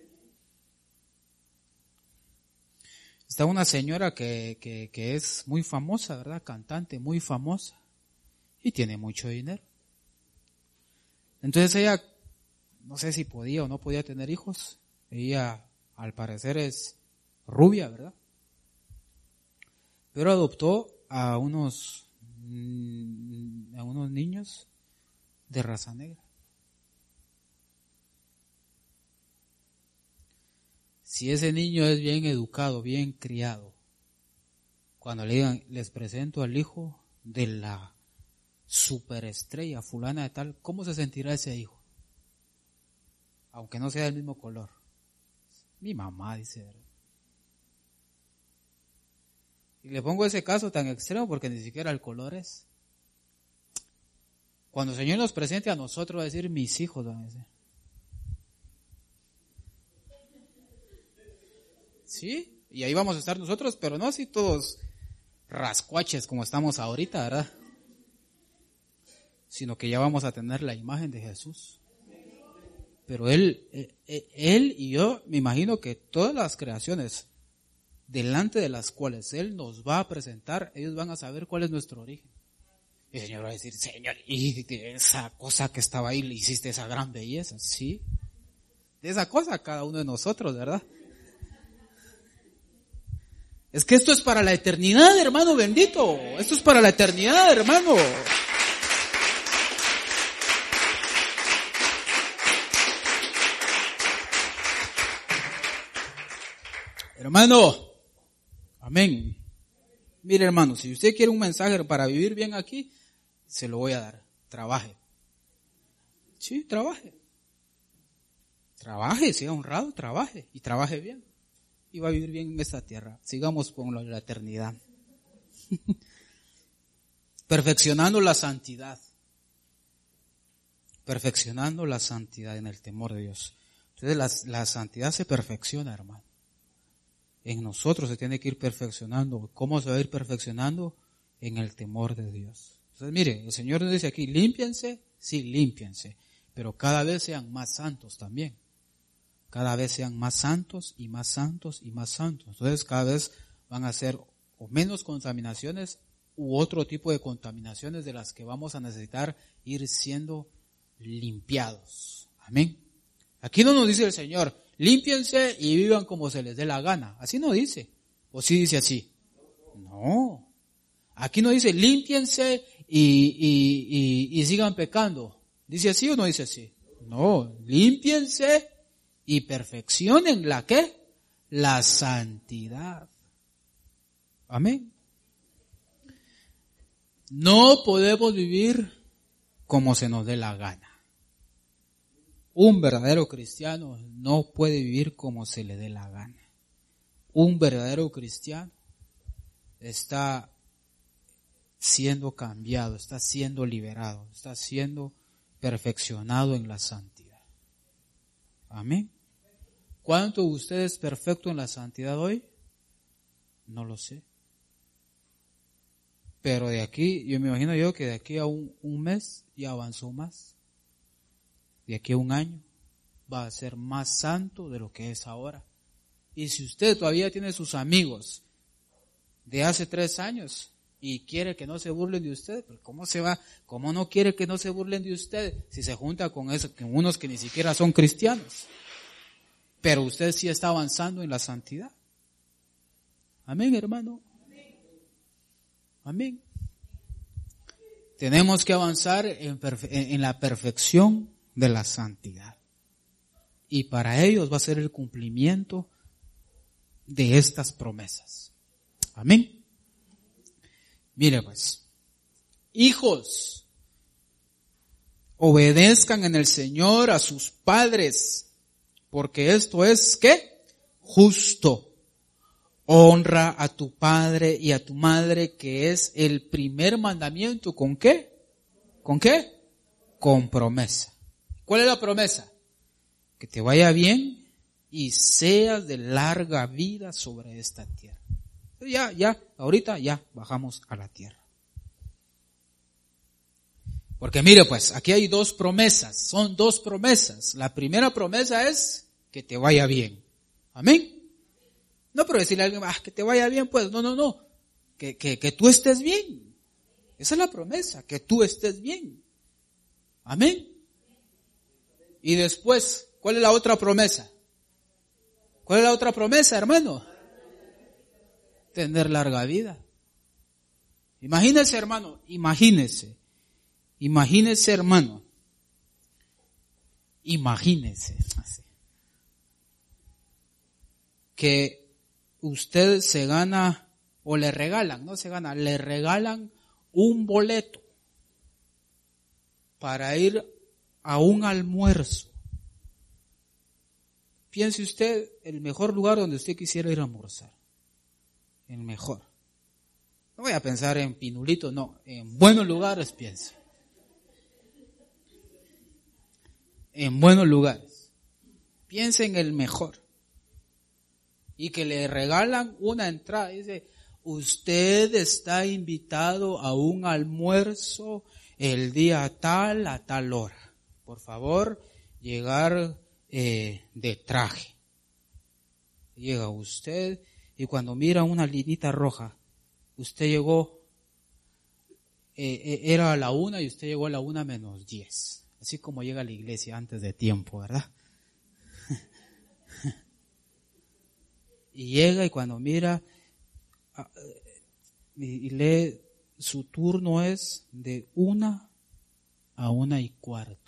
Está una señora que, que, que es muy famosa, ¿verdad? Cantante, muy famosa. Y tiene mucho dinero. Entonces ella, no sé si podía o no podía tener hijos. Ella, al parecer, es rubia, ¿verdad? Pero adoptó a unos, a unos niños de raza negra. Si ese niño es bien educado, bien criado, cuando le digan, les presento al hijo de la superestrella fulana de tal, ¿cómo se sentirá ese hijo? Aunque no sea del mismo color. Mi mamá dice, ¿verdad? Y le pongo ese caso tan extremo porque ni siquiera el color es. Cuando el Señor nos presente a nosotros, va a decir, mis hijos van a decir. Sí, y ahí vamos a estar nosotros, pero no así todos rascuaches como estamos ahorita, ¿verdad? Sino que ya vamos a tener la imagen de Jesús. Pero Él, Él y yo, me imagino que todas las creaciones delante de las cuales Él nos va a presentar, ellos van a saber cuál es nuestro origen. Y el Señor va a decir, Señor, y de esa cosa que estaba ahí le hiciste esa gran belleza. Sí, de esa cosa cada uno de nosotros, ¿verdad? Es que esto es para la eternidad, hermano bendito. Esto es para la eternidad, hermano. Hermano, amén. Mire, hermano, si usted quiere un mensaje para vivir bien aquí, se lo voy a dar. Trabaje. Sí, trabaje. Trabaje, sea honrado, trabaje. Y trabaje bien. Y va a vivir bien en esta tierra. Sigamos con la eternidad. Perfeccionando la santidad. Perfeccionando la santidad en el temor de Dios. Entonces la, la santidad se perfecciona, hermano. En nosotros se tiene que ir perfeccionando. ¿Cómo se va a ir perfeccionando? En el temor de Dios. Entonces mire, el Señor nos dice aquí, límpiense, sí, límpiense. Pero cada vez sean más santos también. Cada vez sean más santos y más santos y más santos. Entonces cada vez van a ser o menos contaminaciones u otro tipo de contaminaciones de las que vamos a necesitar ir siendo limpiados. Amén. Aquí no nos dice el Señor, límpiense y vivan como se les dé la gana. Así no dice. ¿O sí dice así? No. Aquí no dice límpiense y, y, y, y sigan pecando. ¿Dice así o no dice así? No. Límpiense y perfeccionen la ¿qué? La santidad. Amén. No podemos vivir como se nos dé la gana. Un verdadero cristiano no puede vivir como se le dé la gana. Un verdadero cristiano está siendo cambiado, está siendo liberado, está siendo perfeccionado en la santidad. Amén. ¿Cuánto usted es perfecto en la santidad hoy? No lo sé. Pero de aquí, yo me imagino yo que de aquí a un, un mes ya avanzó más. De aquí a un año va a ser más santo de lo que es ahora. Y si usted todavía tiene sus amigos de hace tres años y quiere que no se burlen de usted, pues ¿cómo se va? ¿Cómo no quiere que no se burlen de usted si se junta con eso, con unos que ni siquiera son cristianos? Pero usted sí está avanzando en la santidad. Amén, hermano. Amén. Tenemos que avanzar en, perfe- en la perfección de la santidad. Y para ellos va a ser el cumplimiento de estas promesas. Amén. Mire pues, hijos, obedezcan en el Señor a sus padres, porque esto es, ¿qué? Justo. Honra a tu padre y a tu madre, que es el primer mandamiento. ¿Con qué? ¿Con qué? Con promesa. ¿Cuál es la promesa? Que te vaya bien y seas de larga vida sobre esta tierra. Ya, ya, ahorita ya bajamos a la tierra. Porque mire pues, aquí hay dos promesas, son dos promesas. La primera promesa es que te vaya bien. Amén. No, pero decirle a alguien, ah, que te vaya bien, pues, no, no, no, que, que, que tú estés bien. Esa es la promesa, que tú estés bien. Amén. Y después, ¿cuál es la otra promesa? ¿Cuál es la otra promesa, hermano? Tener larga vida. Imagínese, hermano, imagínese, imagínese, hermano, imagínese, que usted se gana, o le regalan, no se gana, le regalan un boleto para ir a un almuerzo. Piense usted el mejor lugar donde usted quisiera ir a almorzar. El mejor. No voy a pensar en Pinulito, no, en buenos lugares piense. En buenos lugares. Piense en el mejor. Y que le regalan una entrada. Dice, usted está invitado a un almuerzo el día tal a tal hora. Por favor, llegar eh, de traje. Llega usted y cuando mira una linita roja, usted llegó, eh, era a la una y usted llegó a la una menos diez. Así como llega a la iglesia antes de tiempo, ¿verdad? Y llega y cuando mira y lee, su turno es de una a una y cuarto.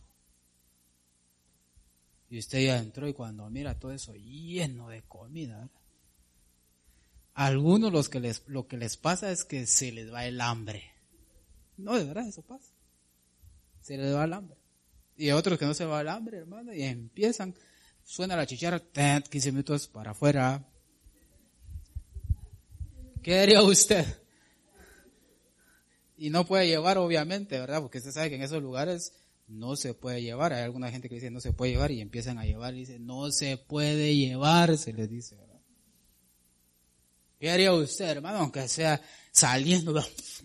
Y usted ya entró y cuando mira todo eso lleno de comida, ¿verdad? A algunos los que les, lo que les pasa es que se les va el hambre. No, de verdad, eso pasa. Se les va el hambre. Y a otros que no se va el hambre, hermano, y empiezan, suena la chicharra, quince minutos para afuera. ¿Qué haría usted? Y no puede llevar, obviamente, ¿verdad? Porque usted sabe que en esos lugares no se puede llevar. Hay alguna gente que dice no se puede llevar y empiezan a llevar y dice no se puede llevar, se les dice, ¿verdad? ¿Qué haría usted, hermano? Aunque sea saliendo.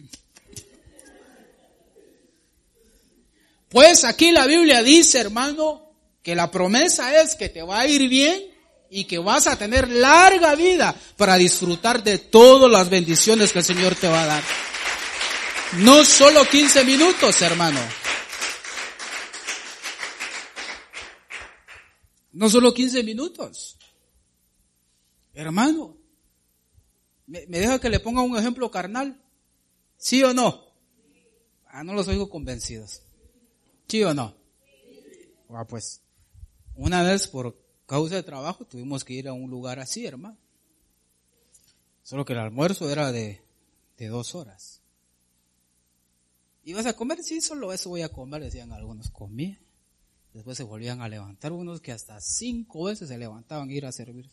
Pues aquí la Biblia dice, hermano, que la promesa es que te va a ir bien y que vas a tener larga vida para disfrutar de todas las bendiciones que el Señor te va a dar. No solo quince minutos, hermano. No solo quince minutos. Hermano, ¿me, me deja que le ponga un ejemplo carnal? ¿Sí o no? Ah, no los oigo convencidos. ¿Sí o no? Ah, pues, una vez por causa de trabajo tuvimos que ir a un lugar así, hermano. Solo que el almuerzo era de, de dos horas. ¿Ibas a comer? Sí, solo eso voy a comer, decían algunos. Comí. Después se volvían a levantar, unos que hasta cinco veces se levantaban a ir a servir.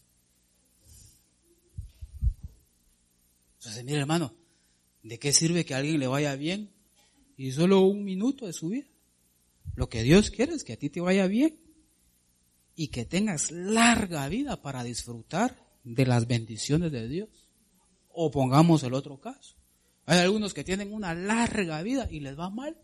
Entonces, mire, hermano, ¿de qué sirve que a alguien le vaya bien y solo un minuto de su vida? Lo que Dios quiere es que a ti te vaya bien y que tengas larga vida para disfrutar de las bendiciones de Dios. O pongamos el otro caso. Hay algunos que tienen una larga vida y les va mal.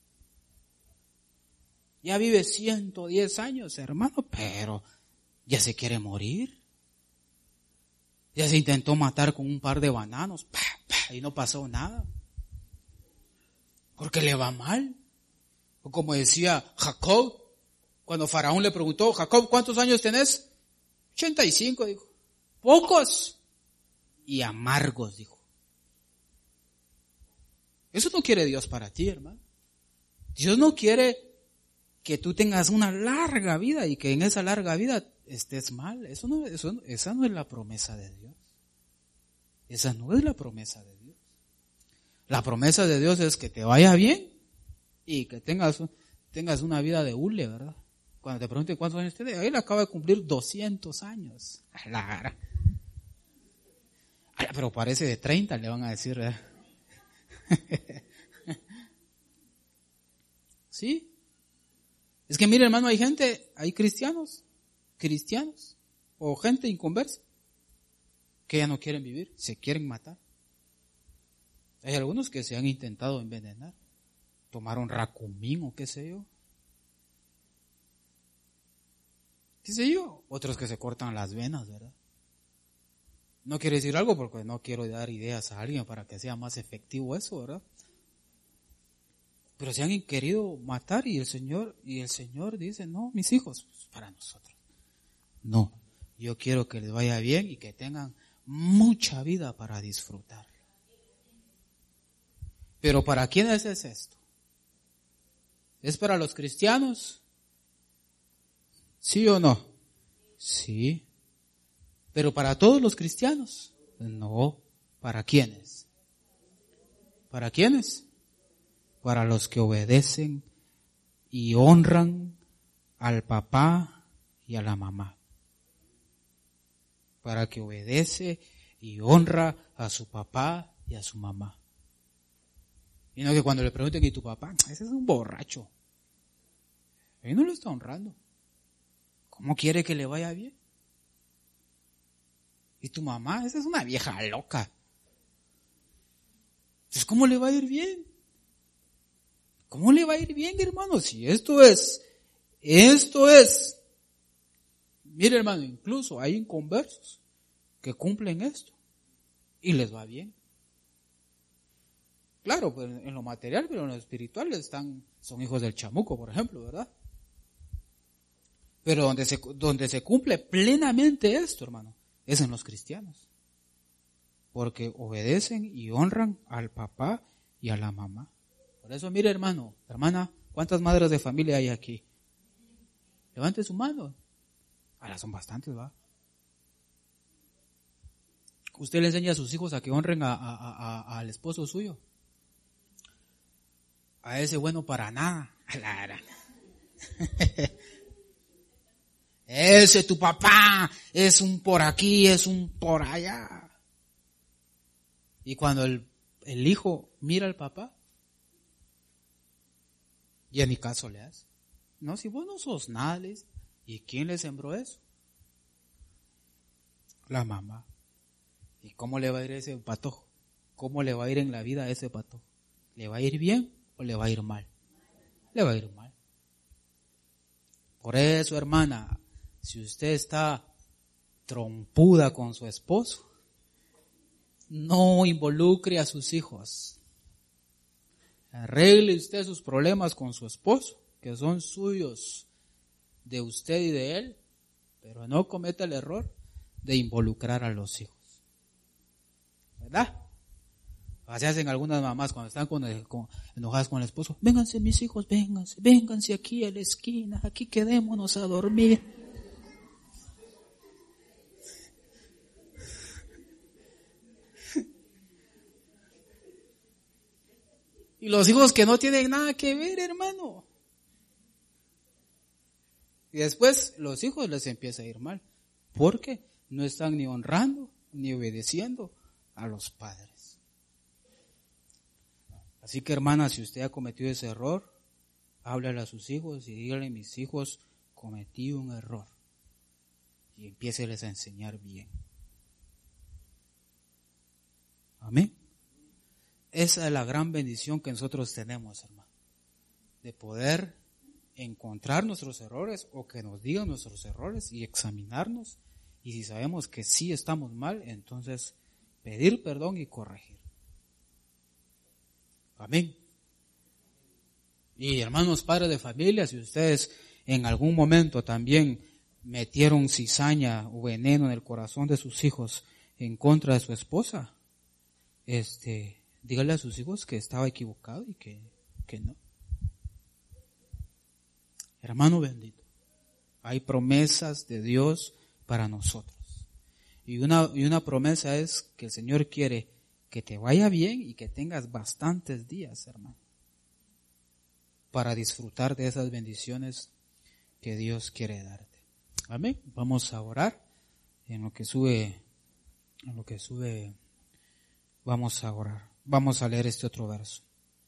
Ya vive ciento diez años, hermano, pero ya se quiere morir. Ya se intentó matar con un par de bananos, pa, pa, y no pasó nada. Porque le va mal. O como decía Jacob, cuando Faraón le preguntó, Jacob, ¿cuántos años tenés? ochenta y cinco, dijo. Pocos y amargos, dijo. Eso no quiere Dios para ti, hermano. Dios no quiere que tú tengas una larga vida y que en esa larga vida estés mal. Eso no, eso, esa no es la promesa de Dios. Esa no es la promesa de Dios. La promesa de Dios es que te vaya bien y que tengas, tengas una vida de hule, ¿verdad? Cuando te pregunten cuántos años tiene, él acaba de cumplir doscientos años. Ala, ala, pero parece de treinta, le van a decir, ¿verdad? ¿Sí? Es que mire, hermano, hay gente, hay cristianos, cristianos, o gente inconversa, que ya no quieren vivir, se quieren matar. Hay algunos que se han intentado envenenar, tomaron racumín o qué sé yo. ¿Qué sé yo? Otros que se cortan las venas, ¿verdad? No quiero decir algo porque no quiero dar ideas a alguien para que sea más efectivo eso, ¿verdad? Pero se han querido matar y el Señor, y el Señor dice, no, mis hijos, pues para nosotros. No, yo quiero que les vaya bien y que tengan mucha vida para disfrutar. Pero ¿para quiénes es esto? ¿Es para los cristianos? ¿Sí o no? Sí. ¿Pero para todos los cristianos? No. ¿Para quiénes? ¿Para quiénes? Para los que obedecen y honran al papá y a la mamá. Para que obedece y honra a su papá y a su mamá. Y no que cuando le pregunten, ¿y tu papá? Ese es un borracho. Él no lo está honrando. ¿Cómo quiere que le vaya bien? ¿Y tu mamá? Esa es una vieja loca. Entonces, ¿cómo le va a ir bien? ¿Cómo le va a ir bien, hermano? Si esto es, esto es. Mire, hermano, incluso hay inconversos que cumplen esto y les va bien. Claro, pues en lo material, pero en lo espiritual están, son hijos del chamuco, por ejemplo, ¿verdad? Pero donde se, donde se cumple plenamente esto, hermano, es en los cristianos. Porque obedecen y honran al papá y a la mamá. Por eso, mire, hermano, hermana, ¿cuántas madres de familia hay aquí? Levante su mano. Ahora son bastantes, ¿va? Usted le enseña a sus hijos a que honren a, a, a, a, al esposo suyo. A ese bueno para nada. Ese tu papá es un por aquí, es un por allá. Y cuando el, el hijo mira al papá, ya ni caso le hace. No, si vos no sos nada, le dice. ¿Y quién le sembró eso? La mamá. ¿Y cómo le va a ir a ese patojo? ¿Cómo le va a ir en la vida a ese patojo? ¿Le va a ir bien o le va a ir mal? Le va a ir mal. Por eso, hermana, si usted está trompuda con su esposo, no involucre a sus hijos. Arregle usted sus problemas con su esposo, que son suyos, de usted y de él, pero no cometa el error de involucrar a los hijos. ¿Verdad? Así hacen algunas mamás cuando están con el, con, enojadas con el esposo. Vénganse mis hijos, vénganse, vénganse aquí a la esquina, aquí quedémonos a dormir. Y los hijos que no tienen nada que ver, hermano. Y después los hijos les empieza a ir mal, porque no están ni honrando ni obedeciendo a los padres. Así que, hermana, si usted ha cometido ese error, háblale a sus hijos y dígale: mis hijos, cometí un error. Y empiéceles a enseñar bien. Amén. Esa es la gran bendición que nosotros tenemos, hermano, de poder encontrar nuestros errores o que nos digan nuestros errores y examinarnos. Y si sabemos que sí estamos mal, entonces pedir perdón y corregir. Amén. Y hermanos padres de familia, si ustedes en algún momento también metieron cizaña o veneno en el corazón de sus hijos en contra de su esposa, este, dígale a sus hijos que estaba equivocado y que, que no. Hermano bendito, hay promesas de Dios para nosotros. Y una, y una promesa es que el Señor quiere que te vaya bien y que tengas bastantes días, hermano, para disfrutar de esas bendiciones que Dios quiere darte. Amén. Vamos a orar. En lo que sube, en lo que sube, vamos a orar. Vamos a leer este otro verso.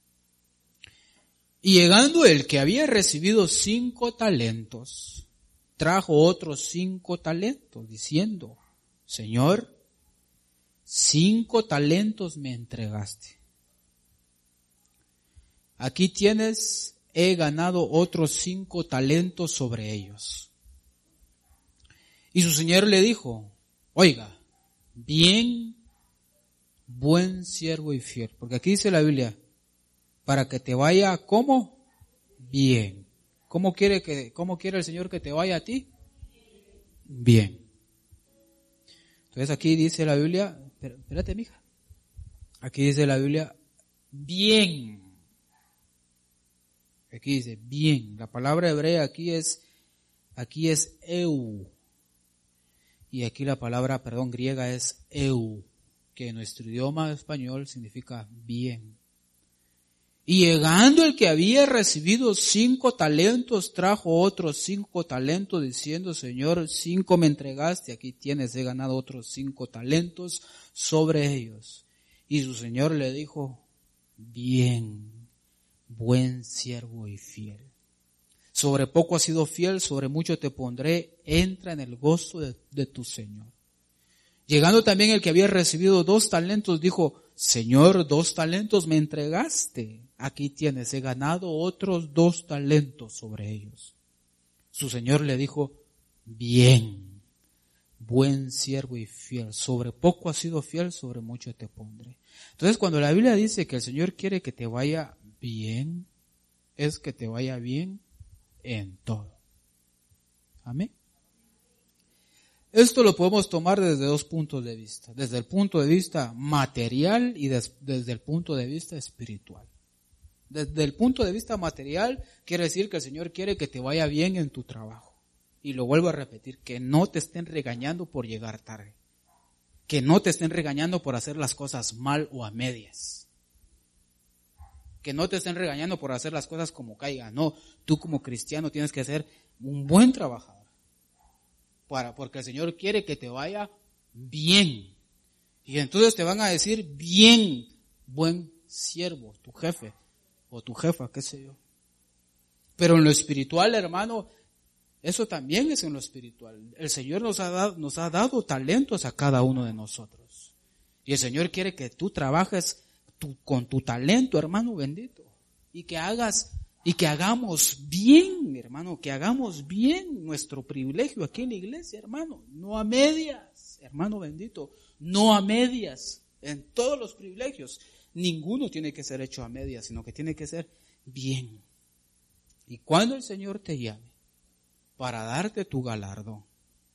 Y llegando el que había recibido cinco talentos, trajo otros cinco talentos, diciendo: Señor, cinco talentos me entregaste. Aquí tienes, he ganado otros cinco talentos sobre ellos. Y su señor le dijo: oiga, bien, buen siervo y fiel. Porque aquí dice la Biblia, para que te vaya, ¿cómo? Bien. ¿Cómo quiere que, cómo quiere el Señor que te vaya a ti? Bien. Entonces aquí dice la Biblia, espérate, mija. Aquí dice la Biblia, bien. Aquí dice, bien. La palabra hebrea aquí es, aquí es eu. Y aquí la palabra, perdón, griega es eu, que en nuestro idioma español significa bien. Y llegando el que había recibido cinco talentos, trajo otros cinco talentos, diciendo: Señor, cinco me entregaste, aquí tienes, he ganado otros cinco talentos sobre ellos. Y su señor le dijo: bien, buen siervo y fiel. Sobre poco has sido fiel, sobre mucho te pondré, entra en el gozo de, de tu Señor. Llegando también el que había recibido dos talentos, dijo: Señor, dos talentos me entregaste. Aquí tienes, he ganado otros dos talentos sobre ellos. Su señor le dijo: bien, buen siervo y fiel. Sobre poco has sido fiel, sobre mucho te pondré. Entonces, cuando la Biblia dice que el Señor quiere que te vaya bien, es que te vaya bien en todo. Amén. Esto lo podemos tomar desde dos puntos de vista. Desde el punto de vista material y des, desde el punto de vista espiritual. Desde el punto de vista material, quiere decir que el Señor quiere que te vaya bien en tu trabajo. Y lo vuelvo a repetir, que no te estén regañando por llegar tarde. Que no te estén regañando por hacer las cosas mal o a medias. Que no te estén regañando por hacer las cosas como caigan. No, tú como cristiano tienes que ser un buen trabajador. Para, porque el Señor quiere que te vaya bien. Y entonces te van a decir: bien, buen siervo, tu jefe o tu jefa, qué sé yo. Pero en lo espiritual, hermano, eso también es en lo espiritual. El Señor nos ha dado, nos ha dado talentos a cada uno de nosotros. Y el Señor quiere que tú trabajes tu, con tu talento, hermano bendito. Y que hagas, y que hagamos bien, hermano, que hagamos bien nuestro privilegio aquí en la iglesia, hermano. No a medias, hermano bendito. No a medias. En todos los privilegios. Ninguno tiene que ser hecho a medias, sino que tiene que ser bien. Y cuando el Señor te llame para darte tu galardón,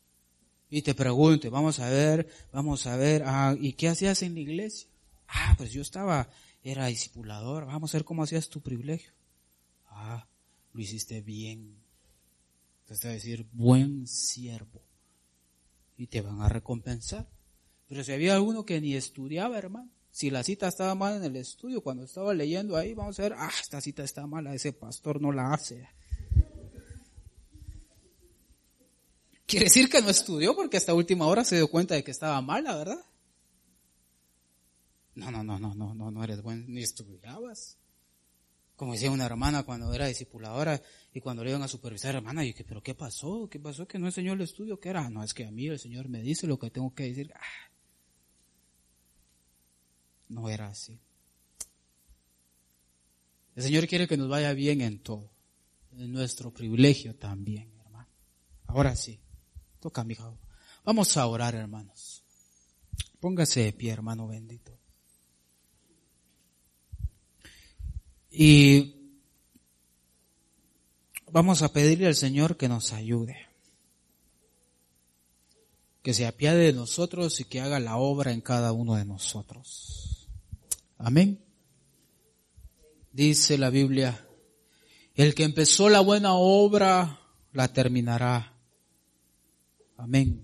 y te pregunte, vamos a ver, vamos a ver, ah, ¿y qué hacías en la iglesia? Ah, pues yo estaba, era discipulador, vamos a ver cómo hacías tu privilegio. Ah, lo hiciste bien. Entonces te va a decir, buen siervo. Y te van a recompensar. Pero si había alguno que ni estudiaba, hermano, si la cita estaba mal en el estudio, cuando estaba leyendo ahí, vamos a ver, ah, esta cita está mala, ese pastor no la hace. Quiere decir que no estudió porque hasta última hora se dio cuenta de que estaba mala, ¿verdad? No, no, no, no, no, no, no eres buen, ni estudiabas. Como decía una hermana cuando era discipuladora y cuando le iban a supervisar, hermana, y que, pero ¿qué pasó? ¿Qué pasó? ¿Que no enseñó el estudio? ¿Qué era? No, es que a mí el Señor me dice lo que tengo que decir. Ah. No era así. El Señor quiere que nos vaya bien en todo. En nuestro privilegio también, hermano. Ahora sí. Toca, mi hijo. Vamos a orar, hermanos. Póngase de pie, hermano bendito. Y vamos a pedirle al Señor que nos ayude. Que se apiade de nosotros y que haga la obra en cada uno de nosotros. Amén. Dice la Biblia, el que empezó la buena obra la terminará. Amén.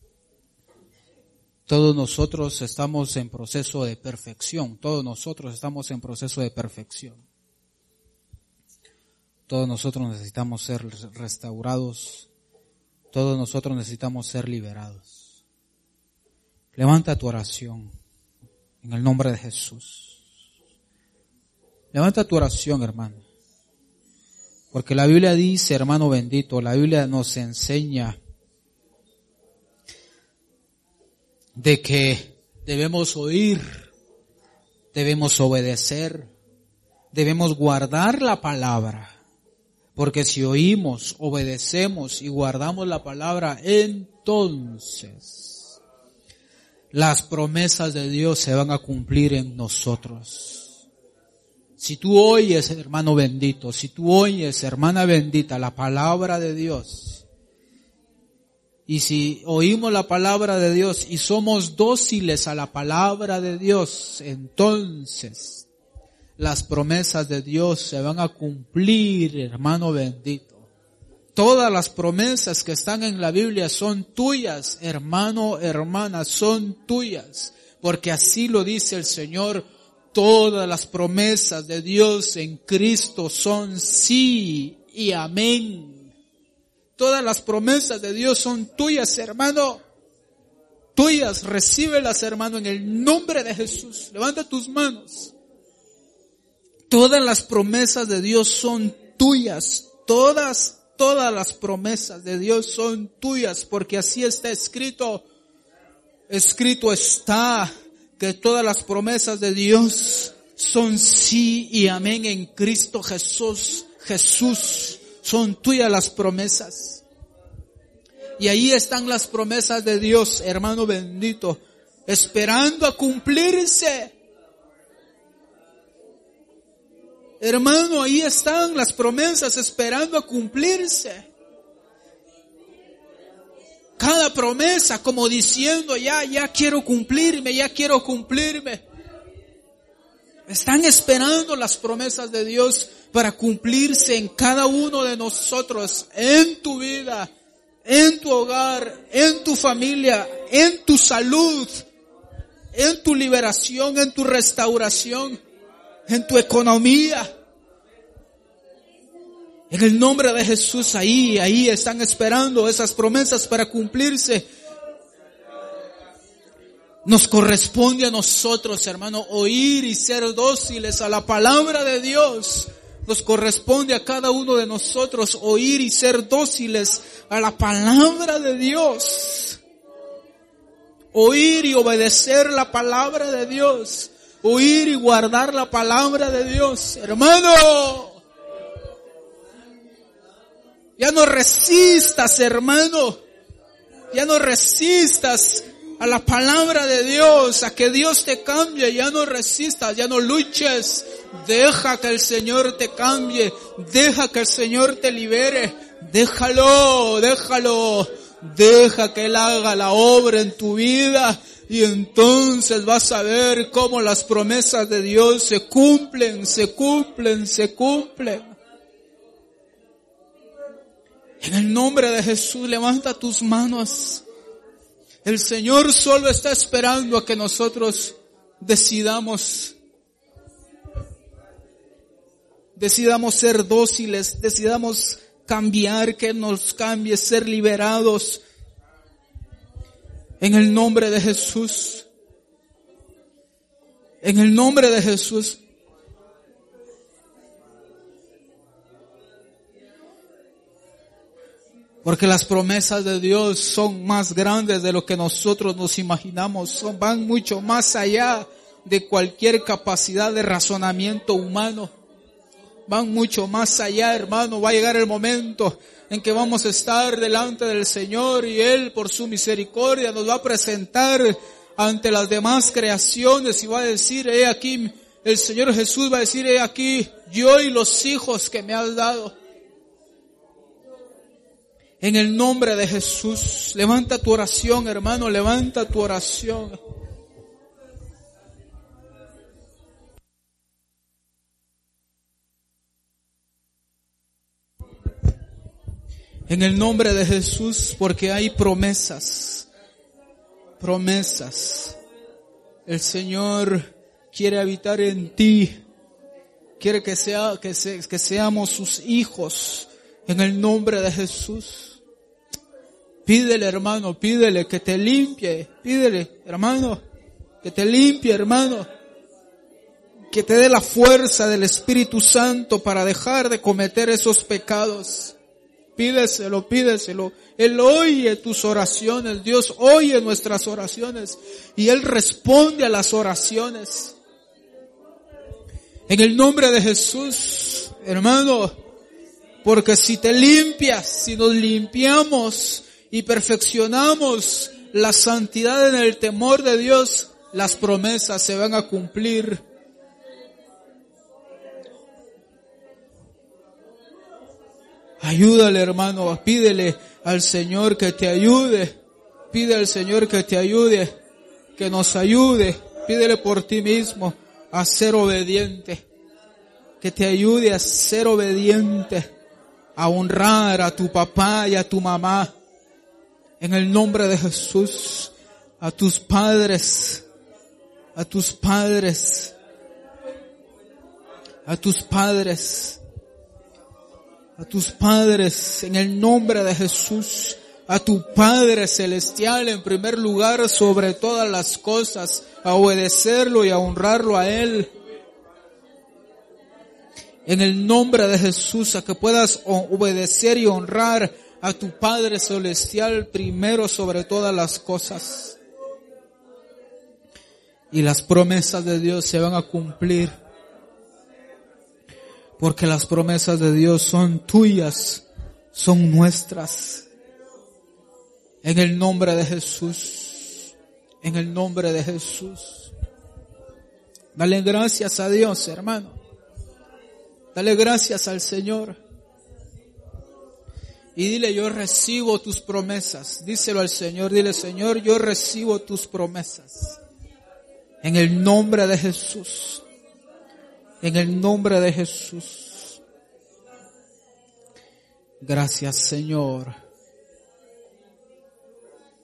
Todos nosotros estamos en proceso de perfección. Todos nosotros estamos en proceso de perfección. Todos nosotros necesitamos ser restaurados. Todos nosotros necesitamos ser liberados. Levanta tu oración en el nombre de Jesús. Levanta tu oración, hermano. Porque la Biblia dice, hermano bendito, la Biblia nos enseña de que debemos oír, debemos obedecer, debemos guardar la palabra. Porque si oímos, obedecemos y guardamos la palabra, entonces las promesas de Dios se van a cumplir en nosotros. Si tú oyes, hermano bendito, si tú oyes, hermana bendita, la palabra de Dios, y si oímos la palabra de Dios y somos dóciles a la palabra de Dios, entonces las promesas de Dios se van a cumplir, hermano bendito. Todas las promesas que están en la Biblia son tuyas, hermano, hermana, son tuyas. Porque así lo dice el Señor. Todas las promesas de Dios en Cristo son sí y amén. Todas las promesas de Dios son tuyas, hermano. Tuyas, recíbelas, hermano, en el nombre de Jesús. Levanta tus manos. Todas las promesas de Dios son tuyas. Todas, todas las promesas de Dios son tuyas, porque así está escrito. Escrito está que todas las promesas de Dios son sí y amén en Cristo Jesús. Jesús, son tuyas las promesas. Y ahí están las promesas de Dios, hermano bendito, esperando a cumplirse. Hermano, ahí están las promesas esperando a cumplirse. Cada promesa como diciendo, ya, ya quiero cumplirme, ya quiero cumplirme. Están esperando las promesas de Dios para cumplirse en cada uno de nosotros, en tu vida, en tu hogar, en tu familia, en tu salud, en tu liberación, en tu restauración, en tu economía. En el nombre de Jesús, ahí, ahí están esperando esas promesas para cumplirse. Nos corresponde a nosotros, hermano, oír y ser dóciles a la palabra de Dios. Nos corresponde a cada uno de nosotros oír y ser dóciles a la palabra de Dios. Oír y obedecer la palabra de Dios. Oír y guardar la palabra de Dios. Hermano, ya no resistas, hermano. Ya no resistas a la palabra de Dios, a que Dios te cambie. Ya no resistas, ya no luches. Deja que el Señor te cambie. Deja que el Señor te libere. Déjalo, déjalo. Deja que Él haga la obra en tu vida y entonces vas a ver cómo las promesas de Dios se cumplen, se cumplen, se cumplen. En el nombre de Jesús, levanta tus manos. El Señor solo está esperando a que nosotros decidamos, decidamos ser dóciles, decidamos cambiar, que nos cambie, ser liberados. En el nombre de Jesús. En el nombre de Jesús. Porque las promesas de Dios son más grandes de lo que nosotros nos imaginamos. Son, van mucho más allá de cualquier capacidad de razonamiento humano. Van mucho más allá, hermano. Va a llegar el momento en que vamos a estar delante del Señor y Él, por su misericordia, nos va a presentar ante las demás creaciones y va a decir, he aquí, el Señor Jesús va a decir, he aquí, yo y los hijos que me has dado. En el nombre de Jesús, levanta tu oración, hermano, levanta tu oración. En el nombre de Jesús, porque hay promesas, promesas. El Señor quiere habitar en ti, quiere que sea, que, se, que seamos sus hijos, en el nombre de Jesús. Pídele, hermano, pídele que te limpie, pídele, hermano, que te limpie, hermano, que te dé la fuerza del Espíritu Santo para dejar de cometer esos pecados. Pídeselo, pídeselo. Él oye tus oraciones. Dios oye nuestras oraciones. Y Él responde a las oraciones. En el nombre de Jesús, hermano. Porque si te limpias, si nos limpiamos y perfeccionamos la santidad en el temor de Dios, las promesas se van a cumplir. Ayúdale, hermano, pídele al Señor que te ayude, pide al Señor que te ayude, que nos ayude, pídele por ti mismo a ser obediente, que te ayude a ser obediente, a honrar a tu papá y a tu mamá, en el nombre de Jesús, a tus padres, a tus padres, a tus padres, a tus padres, en el nombre de Jesús, a tu Padre Celestial en primer lugar sobre todas las cosas, a obedecerlo y a honrarlo a Él. En el nombre de Jesús, a que puedas obedecer y honrar a tu Padre Celestial primero sobre todas las cosas. Y las promesas de Dios se van a cumplir. Porque las promesas de Dios son tuyas, son nuestras. En el nombre de Jesús, en el nombre de Jesús. Dale gracias a Dios, hermano. Dale gracias al Señor. Y dile, yo recibo tus promesas. Díselo al Señor, dile, Señor, yo recibo tus promesas. En el nombre de Jesús. En el nombre de Jesús. Gracias, Señor.